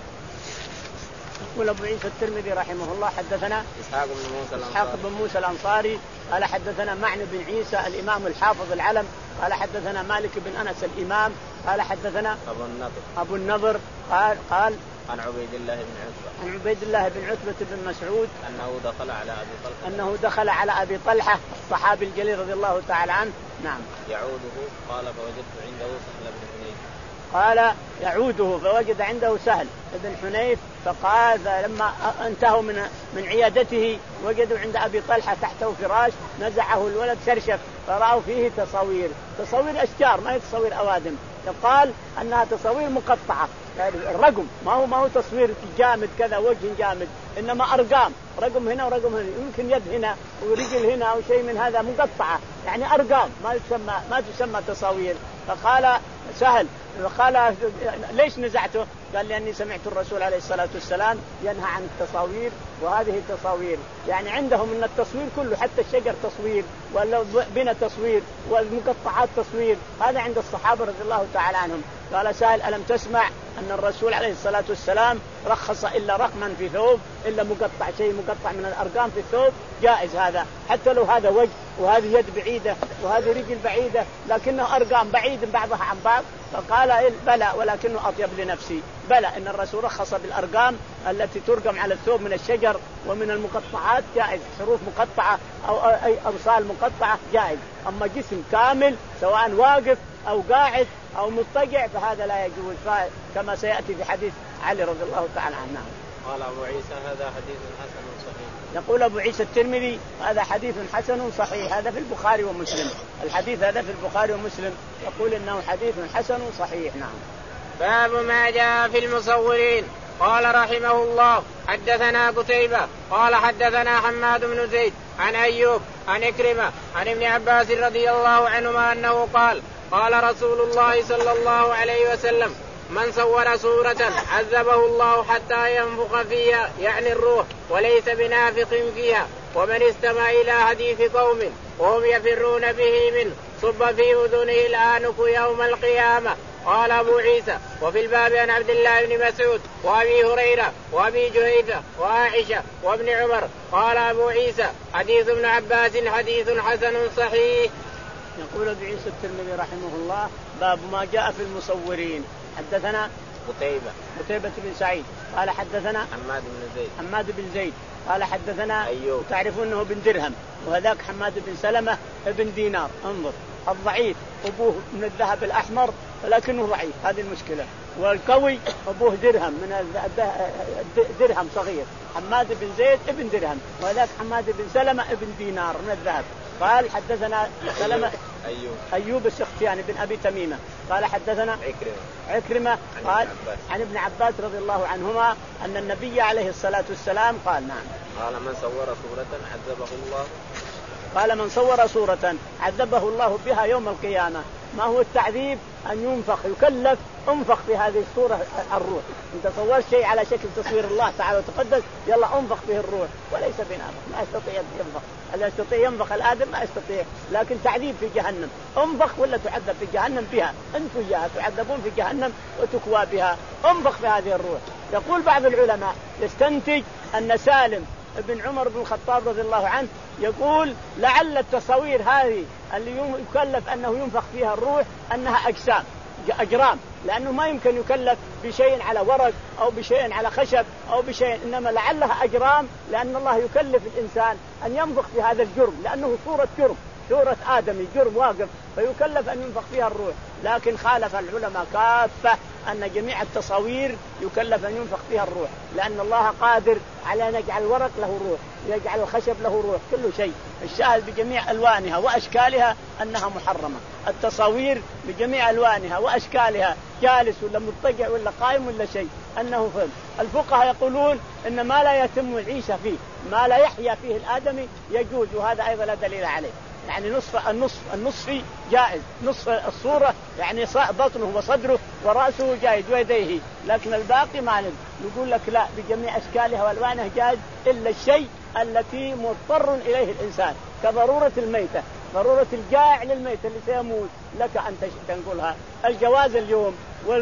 يقول أبو عيسى الترمذي رحمه الله حدثنا إسحاق بن موسى الأنصاري, إسحاق بن موسى الأنصاري قال حدثنا معن بن عيسى الإمام الحافظ العلم قال حدثنا مالك بن أنس الإمام قال حدثنا أبو النضر أبو النضر قال قال عن عبيد الله بن عتبة عن عبيد الله بن عتبة بن مسعود أنه دخل على أبي طلحة أنه دخل على أبي طلحة الصحابي الجليل رضي الله تعالى عنه. نعم. يعوده قال فوجدت عنده سهل بن حنيف قال يعوده فوجد عنده سهل بن حنيف فقال لما انتهوا من من عيادته وجدوا عند أبي طلحة تحته فراش نزعه الولد شرشف فرأوا فيه تصاوير تصاوير أشجار ما هي تصاوير أوادم. يقال أنها تصاوير مقطعة يعني الرقم ما هو ما هو تصوير جامد كذا وجه جامد إنما أرقام رقم هنا ورقم هنا يمكن يد هنا ورجل هنا أو شيء من هذا مقطعة يعني أرقام ما تسمى ما تسمى تصاوير. فقال سهل قال ليش نزعته؟ قال لأني سمعت الرسول عليه الصلاة والسلام ينهى عن التصاوير وهذه التصاوير يعني عندهم من التصوير كله حتى الشجر تصوير والبنى تصوير والمقطعات تصوير هذا عند الصحابة رضي الله تعالى عنهم. قال سهل ألم تسمع أن الرسول عليه الصلاة والسلام رخص إلا رقما في ثوب إلا مقطع شيء مقطع من الأرقام في الثوب جائز هذا حتى لو هذا وجه وهذه يد بعيدة وهذه رجل بعيدة لكنه أرقام بعيد بعضها عن بعض. فقال بلى ولكنه أطيب لنفسي. بلى إن الرسول رخص بالأرقام التي ترقم على الثوب من الشجر ومن المقطعات جائز حروف مقطعة أو أي أرسال مقطعة جائز. أما جسم كامل سواء واقف أو قاعد أو مضطجع فهذا لا يجوز كما سيأتي في حديث علي رضي الله تعالى عنه. قال أبو عيسى هذا حديث حسن صحيح. يقول أبو عيسى الترمذي هذا حديث حسن صحيح. هذا في البخاري ومسلم. الحديث هذا في البخاري ومسلم يقول إنه حديث حسن صحيح. نعم. باب ما جاء في المصورين. قال رحمه الله حدثنا قتيبة قال حدثنا حماد بن زيد عن أيوب عن إكرمة عن ابن عباس رضي الله عنهما أنه قال قال رسول الله صلى الله عليه وسلم من صور صورة عذبه الله حتى ينفخ فيها يعني الروح وليس بنافخ فيها ومن استمع إلى حديث قوم وهم يفرون به منه صب في أذنه الآنك يوم القيامة. قال أبو عيسى وفي الباب عن عبد الله بن مسعود وأبي هريرة وأبي جهيفة وعائشة وابن عمر. قال أبو عيسى حديث ابن عباس حديث حسن صحيح. يقول أبو عيسى الترمذي رحمه الله باب ما جاء في المصورين. حدثنا قتيبة قتيبة بن سعيد قال حدثنا حماد بن زيد حماد بن زيد قال حدثنا أيوب تعرفون أنه بن درهم وهذاك حماد بن سلمة ابن دينار. انظر الضعيف أبوه من الذهب الأحمر لكنه ضعيف هذه المشكلة والقوي أبوه درهم من درهم صغير. حماد بن زيد ابن درهم وهذاك حماد بن سلمة ابن دينار من الذهب. قال حدثنا سلمة أيوب أيوب السختياني بن أبي تميمة قال حدثنا عكرمة عكرمة قال عن ابن عباس رضي الله عنهما أن النبي عليه الصلاة والسلام قال نعم قال من صور صورة عذبه الله قال من صور صورة عذبه الله بها يوم القيامة. ما هو التعذيب؟ أن ينفخ يكلف انفخ في هذه الصورة الروح. انت صورت شيء على شكل تصوير الله تعالى وتقدس يلا انفخ به الروح وليس بنافخ ما يستطيع ينفخ. اللي يستطيع ينفخ الآدم ما يستطيع لكن تعذيب في جهنم انفخ ولا تعذب في جهنم بها أنتم إياها تعذبون في جهنم وتكوى بها انفخ في هذه الروح. يقول بعض العلماء يستنتج أن سالم ابن عمر بن الخطاب رضي الله عنه يقول لعل التصوير هذه اللي يكلف أنه ينفخ فيها الروح أنها أجسام أجرام لأنه ما يمكن يكلف بشيء على ورق أو بشيء على خشب أو بشيء إنما لعلها أجرام لأن الله يكلف الإنسان أن ينفخ في هذا الجرم لأنه صورة جرم صورة آدمي جرم واقف فيكلف أن ينفخ فيها الروح. لكن خالف العلماء كافة أن جميع التصاوير يكلف أن ينفخ فيها الروح لأن الله قادر على أن يجعل الورق له روح يجعل الخشب له روح كل شيء. الشاهد بجميع ألوانها وأشكالها أنها محرمة. التصاوير بجميع ألوانها وأشكالها جالس ولا مضطجع ولا قائم ولا شيء أنه فهم. الفقهاء يقولون إن ما لا يتم العيشة فيه ما لا يحيا فيه الآدمي يجوز وهذا أيضا لا دليل عليه. يعني نصف النصف النصفي جائز نصف الصورة يعني بطنه وصدره ورأسه جائز ويديه لكن الباقي ما نقول لك لا بجميع أشكالها وألوانها جائز إلا الشيء التي مضطر إليه الإنسان كضرورة الميتة ضرورة الجائع للميتة اللي سيموت لك أن تنقلها. الجواز اليوم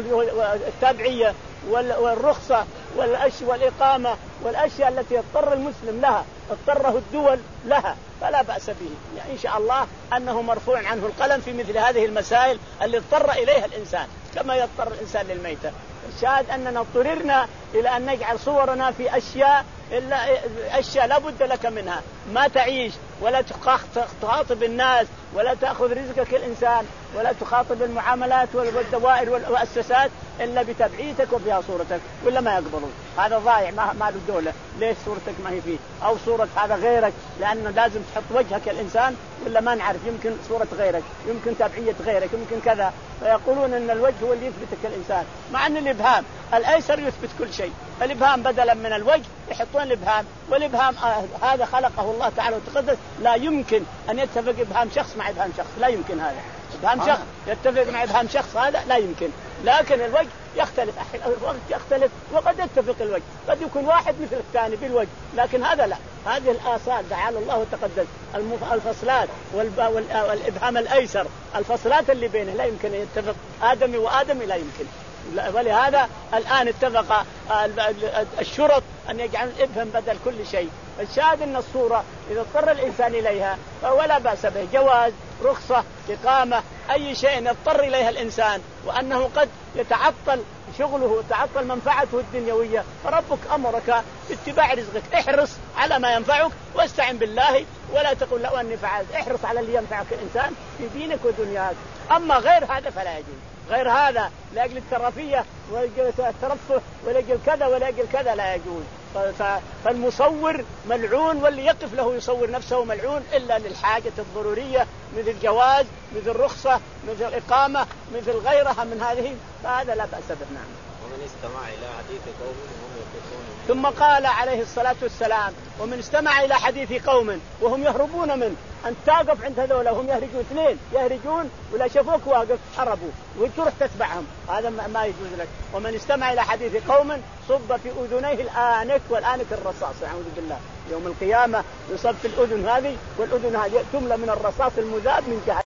والتابعية والرخصة والإقامة والأشياء التي يضطر المسلم لها اضطره الدول لها فلا بأس به يعني إن شاء الله أنه مرفوع عنه القلم في مثل هذه المسائل اللي اضطر إليها الإنسان كما يضطر الإنسان للميتة. الشاهد أننا اضطررنا إلى أن نجعل صورنا في أشياء إلا أشياء لا بد لك منها ما تعيش ولا تخاطب الناس ولا تأخذ رزقك الإنسان ولا تخاطب المعاملات والدوائر والمؤسسات إلا بتبعيتك وفيها صورتك ولا ما يقبلون. هذا ضايع ما ما الدولة ليش صورتك ما هي فيه أو صورة هذا غيرك لأن لازم تحط وجهك الإنسان ولا ما نعرف يمكن صورة غيرك يمكن تبعية غيرك يمكن كذا. فيقولون أن الوجه هو اللي يثبتك الإنسان مع أن الإبهام الأيسر يثبت كل شيء. الإبهام بدلا من الوجه يحطون الإبهام والإبهام آه هذا خلقه الله تعالى وتقدس لا يمكن أن يتفق إبهام شخص مع إبهام شخص لا يمكن هذا إبهام شخص يتفق مع إبهام شخص هذا لا يمكن. لكن الوجه يختلف الوقت يختلف وقد يتفق الوجه قد يكون واحد مثل الثاني بالوجه لكن هذا لا. هذه الآثار تعالى الله وتقدس الفصلات والإبهام الأيسر الفصلات اللي بينه لا يمكن أن يتفق آدمي وآدمي لا يمكن. ولهذا الآن اتفق الشرط أن يجعل الإبهام بدل كل شيء. الشاهد أن الصورة إذا اضطر الإنسان إليها ولا بأس به جواز رخصة إقامة أي شيء يضطر إليها الإنسان وأنه قد يتعطل شغله وتعطل منفعته الدنيوية فربك أمرك باتباع رزقك احرص على ما ينفعك واستعن بالله ولا تقول لو أني فعلت. احرص على اللي ينفعك الإنسان في دينك ودنياك. أما غير هذا فلا يجوز غير هذا لأجل الترفيه ولأجل الترفه ولأجل كذا ولأجل كذا لا يجوز. فالمصور ملعون واللي يقف له يصور نفسه ملعون إلا للحاجة الضرورية مثل جواز مثل رخصة مثل إقامة مثل غيرها من هذه فهذا لا بأس به. نعم. ومن استمع إلى حديث قوم وهم يقفون ثم قال عليه الصلاة والسلام ومن استمع إلى حديث قوم وهم يهربون منه أن تقف عند هذول وهم يهرجون اثنين يهرجون ولا شافوك واقف هربوا وتروح تتبعهم هذا ما يجوز لك. ومن استمع إلى حديث قوم صب في أذنيه الآنك والآنك الرصاص أعوذ بالله يوم القيامة يصب في الأذن هذه والأذن هذه تملى من الرصاص المذاب من جهنم.